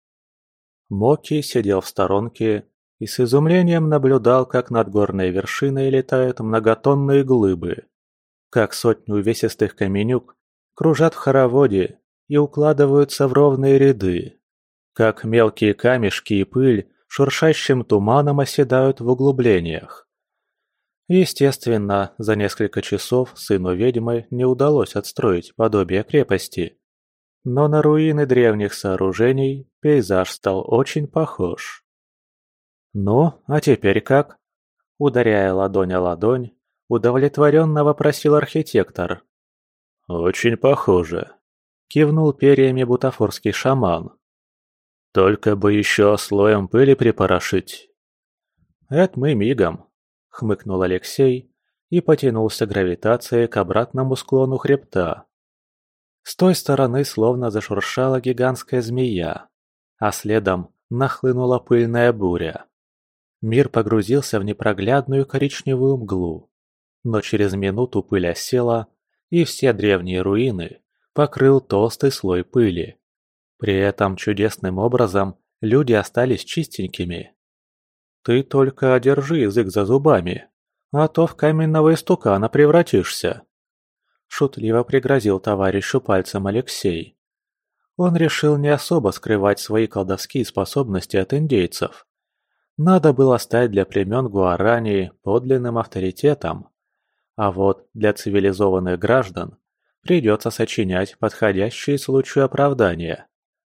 Моки сидел в сторонке и с изумлением наблюдал, как над горной вершиной летают многотонные глыбы, как сотни увесистых каменюк кружат в хороводе и укладываются в ровные ряды, как мелкие камешки и пыль шуршащим туманом оседают в углублениях. Естественно, за несколько часов сыну ведьмы не удалось отстроить подобие крепости. Но на руины древних сооружений пейзаж стал очень похож. «Ну, а теперь как?» Ударяя ладонь о ладонь, удовлетворенно вопросил архитектор. «Очень похоже», — кивнул перьями бутафорский шаман. «Только бы еще слоем пыли припорошить». «Это мы мигом», — хмыкнул Алексей и потянулся гравитацией к обратному склону хребта. С той стороны словно зашуршала гигантская змея, а следом нахлынула пыльная буря. Мир погрузился в непроглядную коричневую мглу, но через минуту пыль осела, и все древние руины покрыл толстый слой пыли. При этом чудесным образом люди остались чистенькими. «Ты только одержи язык за зубами, а то в каменного истукана превратишься», — шутливо пригрозил товарищу пальцем Алексей. Он решил не особо скрывать свои колдовские способности от индейцев. Надо было стать для племен Гуарани подлинным авторитетом, а вот для цивилизованных граждан придется сочинять подходящие случаю оправдания.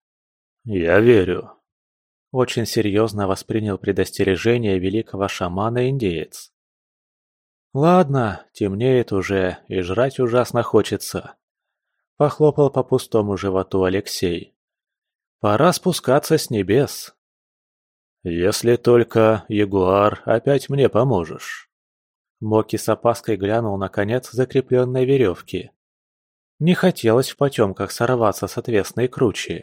«Я верю», — очень серьезно воспринял предостережение великого шамана-индеец. «Ладно, темнеет уже, и жрать ужасно хочется», — похлопал по пустому животу Алексей. «Пора спускаться с небес». «Если только, ягуар, опять мне поможешь». Моки с опаской глянул на конец закрепленной веревки. Не хотелось в потемках сорваться с отвесной кручи.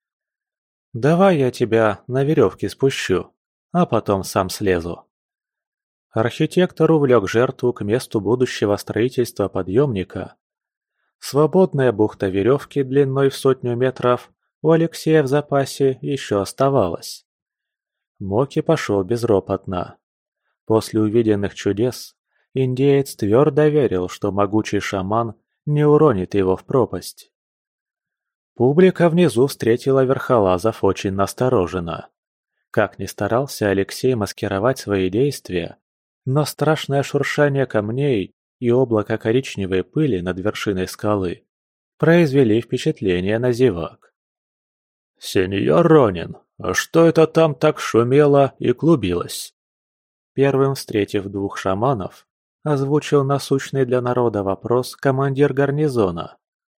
«Давай я тебя на веревке спущу, а потом сам слезу». Архитектор увлек жертву к месту будущего строительства подъемника. Свободная бухта веревки длиной в сотню метров у Алексея в запасе еще оставалась. Моки пошел безропотно. После увиденных чудес индеец твердо верил, что могучий шаман не уронит его в пропасть. Публика внизу встретила верхолазов очень настороженно. Как ни старался Алексей маскировать свои действия, но страшное шуршание камней и облако коричневой пыли над вершиной скалы произвели впечатление на зевак. «Сеньор Ронин, а что это там так шумело и клубилось?» Первым встретив двух шаманов, озвучил насущный для народа вопрос командир гарнизона.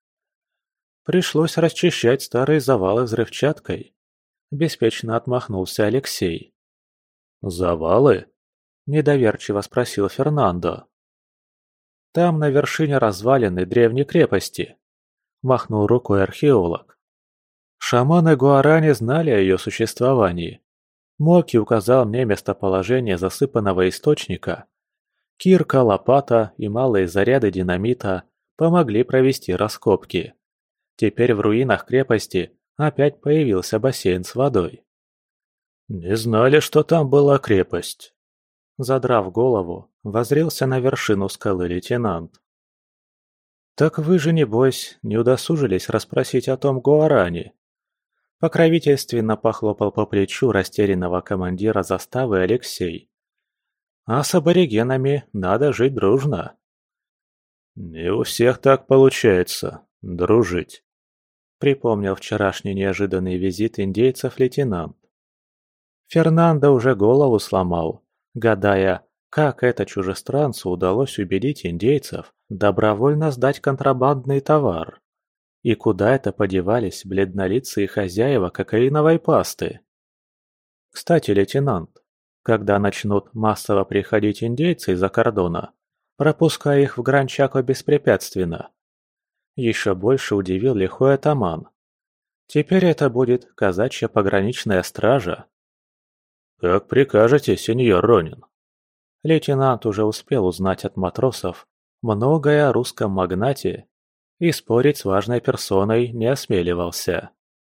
Пришлось расчищать старые завалы взрывчаткой. Беспечно отмахнулся Алексей. «Завалы?» – недоверчиво спросил Фернандо. «Там на вершине развалины древней крепости», – махнул рукой археолог. Шаманы Гуарани знали о ее существовании. Моки указал мне местоположение засыпанного источника. Кирка, лопата и малые заряды динамита помогли провести раскопки. Теперь в руинах крепости опять появился бассейн с водой. «Не знали, что там была крепость», — задрав голову, воззрился на вершину скалы лейтенант. «Так вы же, небось, не удосужились расспросить о том Гуарани?» Покровительственно похлопал по плечу растерянного командира заставы Алексей. «А с аборигенами надо жить дружно». «Не у всех так получается дружить», — припомнил вчерашний неожиданный визит индейцев лейтенант. Фернандо уже голову сломал, гадая, как это чужестранцу удалось убедить индейцев добровольно сдать контрабандный товар. И куда это подевались бледнолицые хозяева кокаиновой пасты? Кстати, лейтенант, когда начнут массово приходить индейцы из-за кордона, пропуская их в Гран-Чако беспрепятственно. Еще больше удивил лихой атаман. Теперь это будет казачья пограничная стража. «Как прикажете, сеньор Ронин». Лейтенант уже успел узнать от матросов многое о русском магнате и спорить с важной персоной не осмеливался.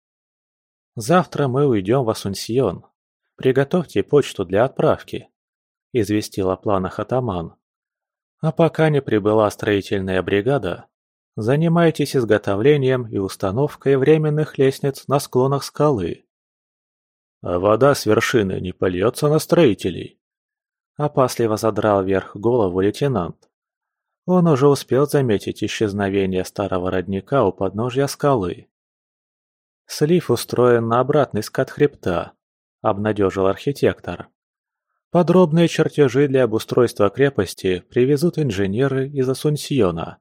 «Завтра мы уйдем в Асунсьон. Приготовьте почту для отправки», — известил о планах атаман. «А пока не прибыла строительная бригада, занимайтесь изготовлением и установкой временных лестниц на склонах скалы». «А вода с вершины не польется на строителей?» Опасливо задрал вверх голову лейтенант. Он уже успел заметить исчезновение старого родника у подножья скалы. «Слив устроен на обратный скат хребта», — обнадежил архитектор. «Подробные чертежи для обустройства крепости привезут инженеры из Асунсьона».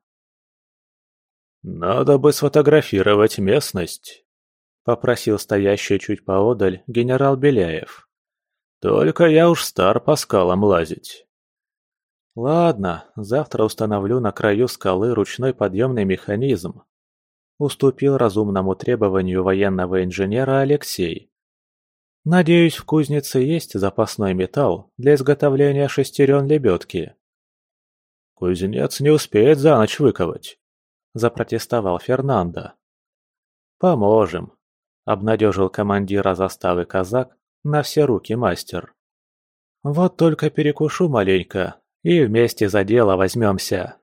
«Надо бы сфотографировать местность», — попросил стоящий чуть поодаль генерал Беляев. «Только я уж стар по скалам лазить». «Ладно, завтра установлю на краю скалы ручной подъемный механизм», — уступил разумному требованию военного инженера Алексей. «Надеюсь, в кузнице есть запасной металл для изготовления шестерен лебедки». «Кузнец не успеет за ночь выковать», — запротестовал Фернандо. «Поможем», — обнадежил командира заставы казак на все руки мастер. «Вот только перекушу маленько, и вместе за дело возьмемся».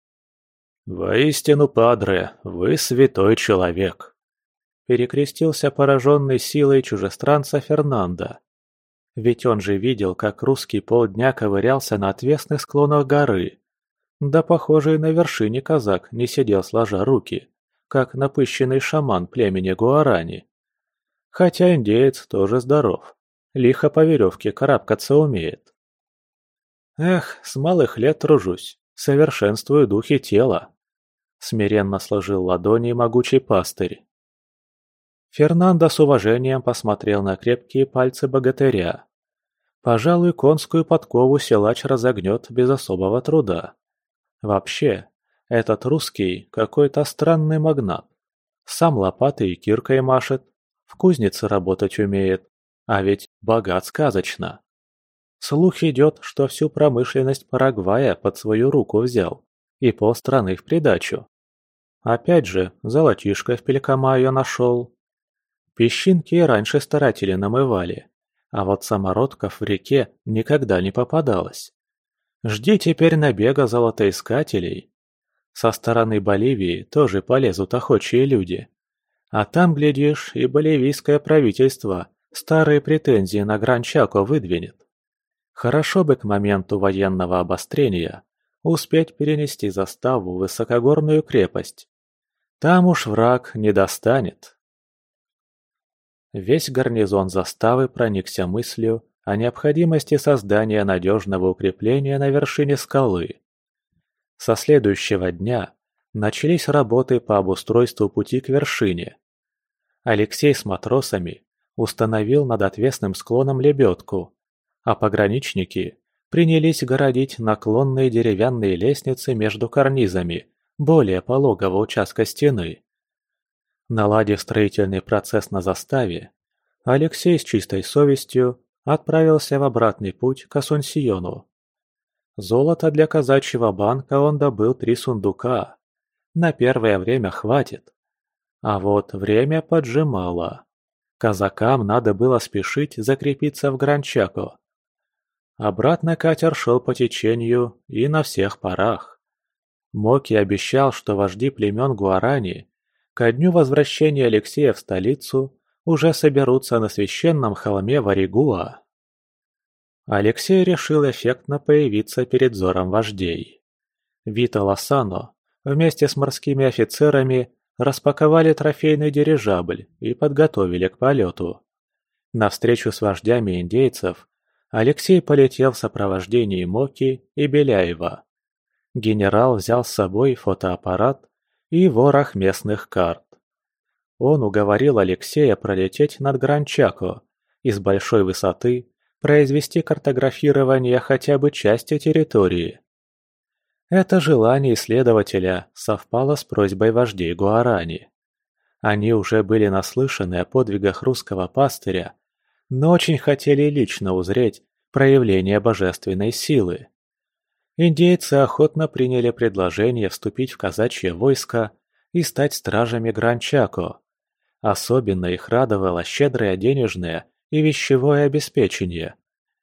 «Воистину, падре, вы святой человек», — перекрестился пораженный силой чужестранца Фернандо. Ведь он же видел, как русский полдня ковырялся на отвесных склонах горы. Да, похоже, и на вершине казак не сидел сложа руки, как напыщенный шаман племени Гуарани. Хотя индеец тоже здоров, лихо по веревке карабкаться умеет. «Эх, с малых лет тружусь, совершенствую духи тела», — смиренно сложил ладони могучий пастырь. Фернандо с уважением посмотрел на крепкие пальцы богатыря. Пожалуй, конскую подкову силач разогнет без особого труда. Вообще, этот русский какой-то странный магнат. Сам лопатой и киркой машет, в кузнице работать умеет, а ведь богат сказочно. Слух идет, что всю промышленность Парагвая под свою руку взял, и полстраны в придачу. Опять же, золотишко в Пелькамайо нашел. Песчинки и раньше старатели намывали, а вот самородков в реке никогда не попадалось. Жди теперь набега золотоискателей. Со стороны Боливии тоже полезут охочие люди. А там, глядишь, и боливийское правительство старые претензии на Гран-Чако выдвинет. Хорошо бы к моменту военного обострения успеть перенести заставу в высокогорную крепость. Там уж враг не достанет. Весь гарнизон заставы проникся мыслью о необходимости создания надежного укрепления на вершине скалы. Со следующего дня начались работы по обустройству пути к вершине. Алексей с матросами установил над отвесным склоном лебедку, а пограничники принялись городить наклонные деревянные лестницы между карнизами более пологого участка стены. Наладив строительный процесс на заставе, Алексей с чистой совестью отправился в обратный путь к Асунсьону. Золота для казачьего банка он добыл три сундука. На первое время хватит. А вот время поджимало. Казакам надо было спешить закрепиться в Гран-Чако. Обратно катер шел по течению и на всех парах. Моки обещал, что вожди племен Гуарани ко дню возвращения Алексея в столицу уже соберутся на священном холме Варигуа. Алексей решил эффектно появиться перед взором вождей. Вито Лосано вместе с морскими офицерами распаковали трофейный дирижабль и подготовили к полету. На встречу с вождями индейцев Алексей полетел в сопровождении Моки и Беляева. Генерал взял с собой фотоаппарат и ворох местных карт. Он уговорил Алексея пролететь над Гран-Чако и с большой высоты произвести картографирование хотя бы части территории. Это желание исследователя совпало с просьбой вождей Гуарани. Они уже были наслышаны о подвигах русского пастыря, но очень хотели лично узреть проявление божественной силы. Индейцы охотно приняли предложение вступить в казачье войско и стать стражами Гран-Чако. Особенно их радовало щедрое денежное и вещевое обеспечение.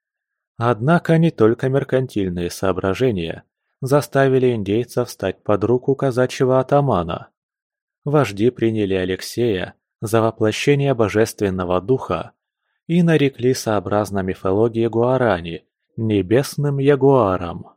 Однако не только меркантильные соображения заставили индейцев стать под руку казачьего атамана. Вожди приняли Алексея за воплощение божественного духа и нарекли сообразно мифологии Гуарани небесным ягуаром.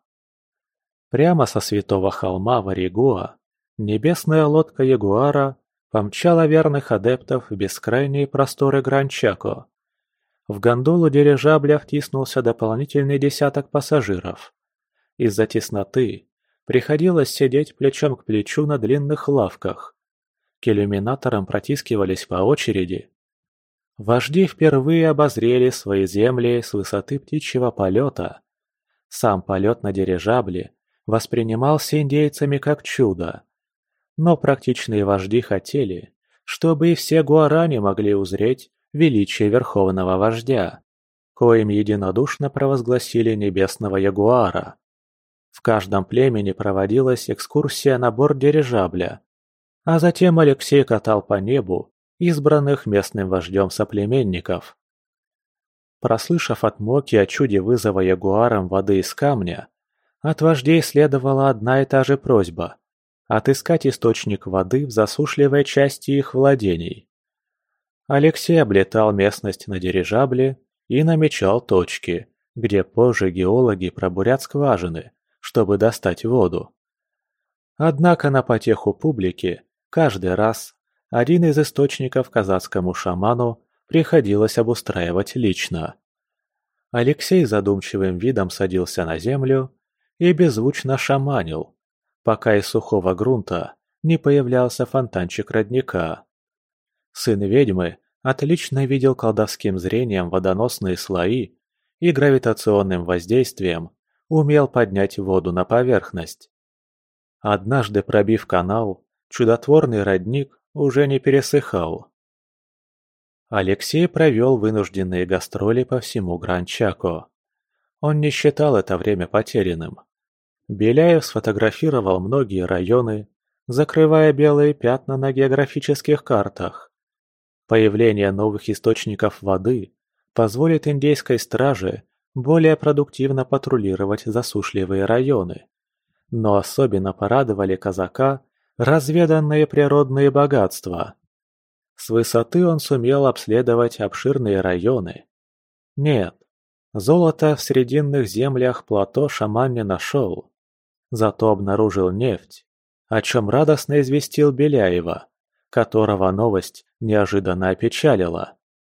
Прямо со святого холма Варигуа небесная лодка ягуара помчала верных адептов в бескрайние просторы Гран-Чако. В гондолу дирижабля втиснулся дополнительный десяток пассажиров. Из-за тесноты приходилось сидеть плечом к плечу на длинных лавках. К иллюминаторам протискивались по очереди. Вожди впервые обозрели свои земли с высоты птичьего полета. Сам полет на дирижабле воспринимался индейцами как чудо. Но практичные вожди хотели, чтобы и все гуарани могли узреть величие верховного вождя, коим единодушно провозгласили небесного ягуара. В каждом племени проводилась экскурсия на борт дирижабля, а затем Алексей катал по небу избранных местным вождем соплеменников. Прослышав от Моки о чуде вызова ягуаром воды из камня, от вождей следовала одна и та же просьба – отыскать источник воды в засушливой части их владений. Алексей облетал местность на дирижабле и намечал точки, где позже геологи пробурят скважины, чтобы достать воду. Однако на потеху публики каждый раз один из источников казацкому шаману приходилось обустраивать лично. Алексей задумчивым видом садился на землю и беззвучно шаманил, пока из сухого грунта не появлялся фонтанчик родника. Сын ведьмы отлично видел колдовским зрением водоносные слои и гравитационным воздействием умел поднять воду на поверхность. Однажды пробив канал, чудотворный родник уже не пересыхал. Алексей провел вынужденные гастроли по всему Гран-Чако. Он не считал это время потерянным. Беляев сфотографировал многие районы, закрывая белые пятна на географических картах. Появление новых источников воды позволит индейской страже более продуктивно патрулировать засушливые районы. Но особенно порадовали казака разведанные природные богатства. С высоты он сумел обследовать обширные районы. Нет, золота в срединных землях плато шаман не нашел. Зато обнаружил нефть, о чем радостно известил Беляева, которого новость неожиданно опечалила.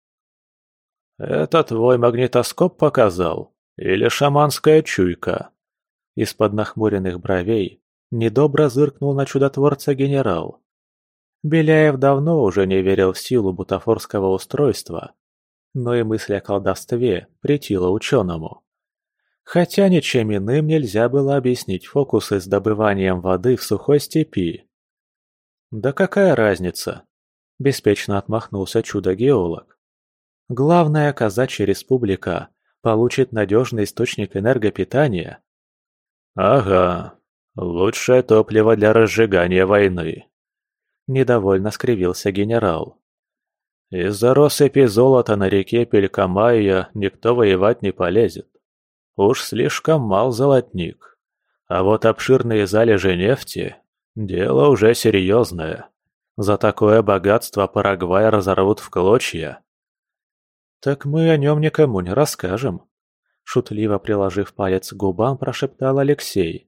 «Это твой магнитоскоп показал? Или шаманская чуйка?» Из-под нахмуренных бровей недобро зыркнул на чудотворца генерал. Беляев давно уже не верил в силу бутафорского устройства, но и мысль о колдовстве претила ученому. Хотя ничем иным нельзя было объяснить фокусы с добыванием воды в сухой степи. «Да какая разница?» – беспечно отмахнулся чудо-геолог. «Главное, казачья республика получит надежный источник энергопитания». «Ага, лучшее топливо для разжигания войны», – недовольно скривился генерал. «Из-за россыпи золота на реке Пелькамайя никто воевать не полезет. Уж слишком мал золотник. А вот обширные залежи нефти – дело уже серьезное. За такое богатство Парагвай разорвут в клочья». «Так мы о нем никому не расскажем», – шутливо приложив палец к губам, прошептал Алексей.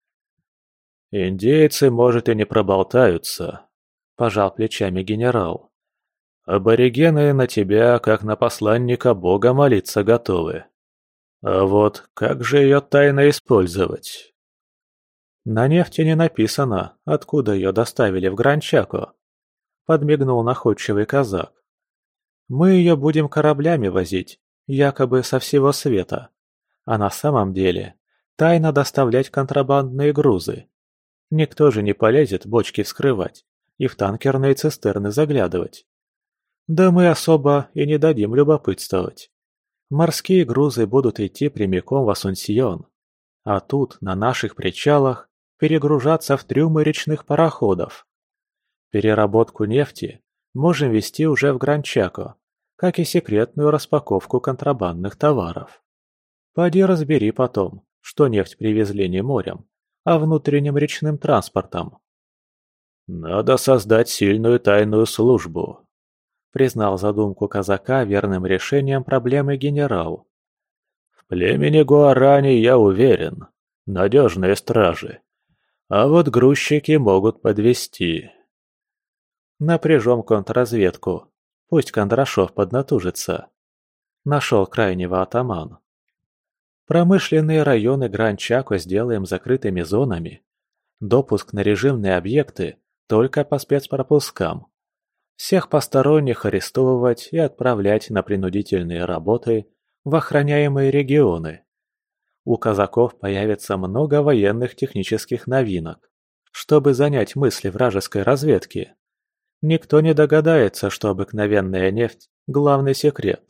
«Индейцы, может, и не проболтаются», – пожал плечами генерал. «Аборигены на тебя, как на посланника Бога, молиться готовы. А вот как же ее тайно использовать?» «На нефти не написано, откуда ее доставили в Гранчако», – подмигнул находчивый казак. «Мы ее будем кораблями возить, якобы со всего света, а на самом деле тайно доставлять контрабандные грузы. Никто же не полезет бочки вскрывать и в танкерные цистерны заглядывать. Да мы особо и не дадим любопытствовать. Морские грузы будут идти прямиком в Асунсьон, а тут, на наших причалах, перегружаться в трюмы речных пароходов. Переработку нефти можем вести уже в Гранчако, как и секретную распаковку контрабандных товаров. Поди разбери потом, что нефть привезли не морем, а внутренним речным транспортом». «Надо создать сильную тайную службу», — признал задумку казака верным решением проблемы генерал. «В племени Гуарани, я уверен, надежные стражи, а вот грузчики могут подвести». «Напряжем контрразведку, пусть Кондрашов поднатужится», — нашел крайнего атаман. «Промышленные районы Гранчако сделаем закрытыми зонами. Допуск на режимные объекты только по спецпропускам. Всех посторонних арестовывать и отправлять на принудительные работы в охраняемые регионы. У казаков появится много военных технических новинок, чтобы занять мысли вражеской разведки. Никто не догадается, что обыкновенная нефть – главный секрет».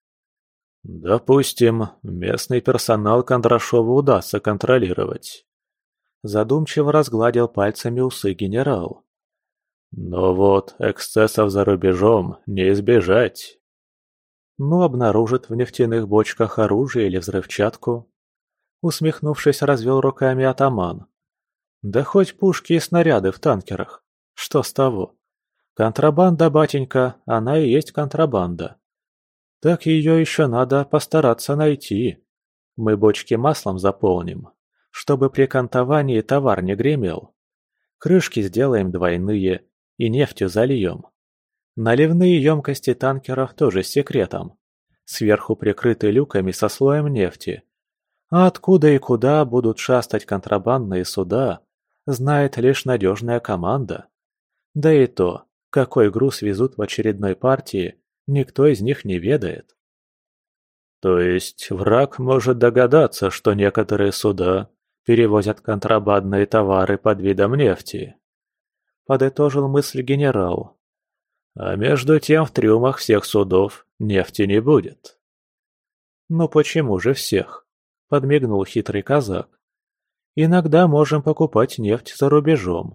«Допустим, местный персонал Кондрашову удастся контролировать», – задумчиво разгладил пальцами усы генерал. «Но вот эксцессов за рубежом не избежать». «Ну, обнаружит в нефтяных бочках оружие или взрывчатку», – усмехнувшись, развел руками атаман. «Да хоть пушки и снаряды в танкерах. Что с того? Контрабанда, батенька, она и есть контрабанда. Так ее еще надо постараться найти. Мы бочки маслом заполним, чтобы при кантовании товар не гремел. Крышки сделаем двойные и нефтью зальем. Наливные емкости танкеров тоже с секретом. Сверху прикрыты люками со слоем нефти. А откуда и куда будут шастать контрабандные суда, знает лишь надежная команда. Да и то, какой груз везут в очередной партии, никто из них не ведает». «То есть враг может догадаться, что некоторые суда перевозят контрабандные товары под видом нефти», — подытожил мысль генерал. «А между тем в трюмах всех судов нефти не будет». «Ну почему же всех?» — подмигнул хитрый казак. «Иногда можем покупать нефть за рубежом,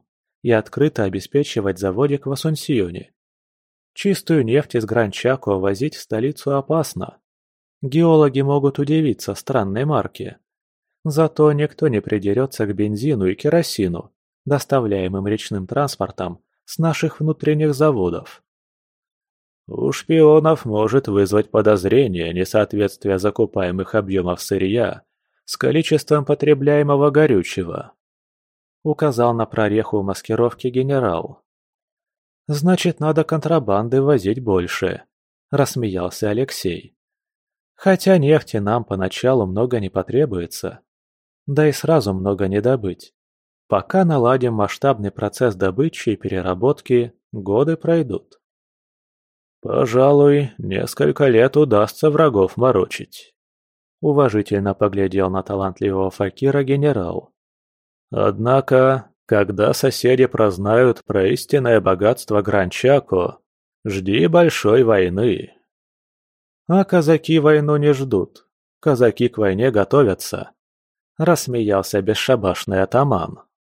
и открыто обеспечивать заводик в Асунсьоне. Чистую нефть из Гран-Чако возить в столицу опасно. Геологи могут удивиться странной марке. Зато никто не придерется к бензину и керосину, доставляемым речным транспортом с наших внутренних заводов. У шпионов может вызвать подозрение несоответствие закупаемых объемов сырья с количеством потребляемого горючего. Указал на прореху в маскировке генерал. «Значит, надо контрабанды возить больше», – рассмеялся Алексей. «Хотя нефти нам поначалу много не потребуется. Да и сразу много не добыть. Пока наладим масштабный процесс добычи и переработки, годы пройдут». «Пожалуй, несколько лет удастся врагов морочить», – уважительно поглядел на талантливого факира генерал. «Однако, когда соседи прознают про истинное богатство Гран-Чако, жди большой войны». «А казаки войну не ждут. Казаки к войне готовятся», – рассмеялся бесшабашный атаман.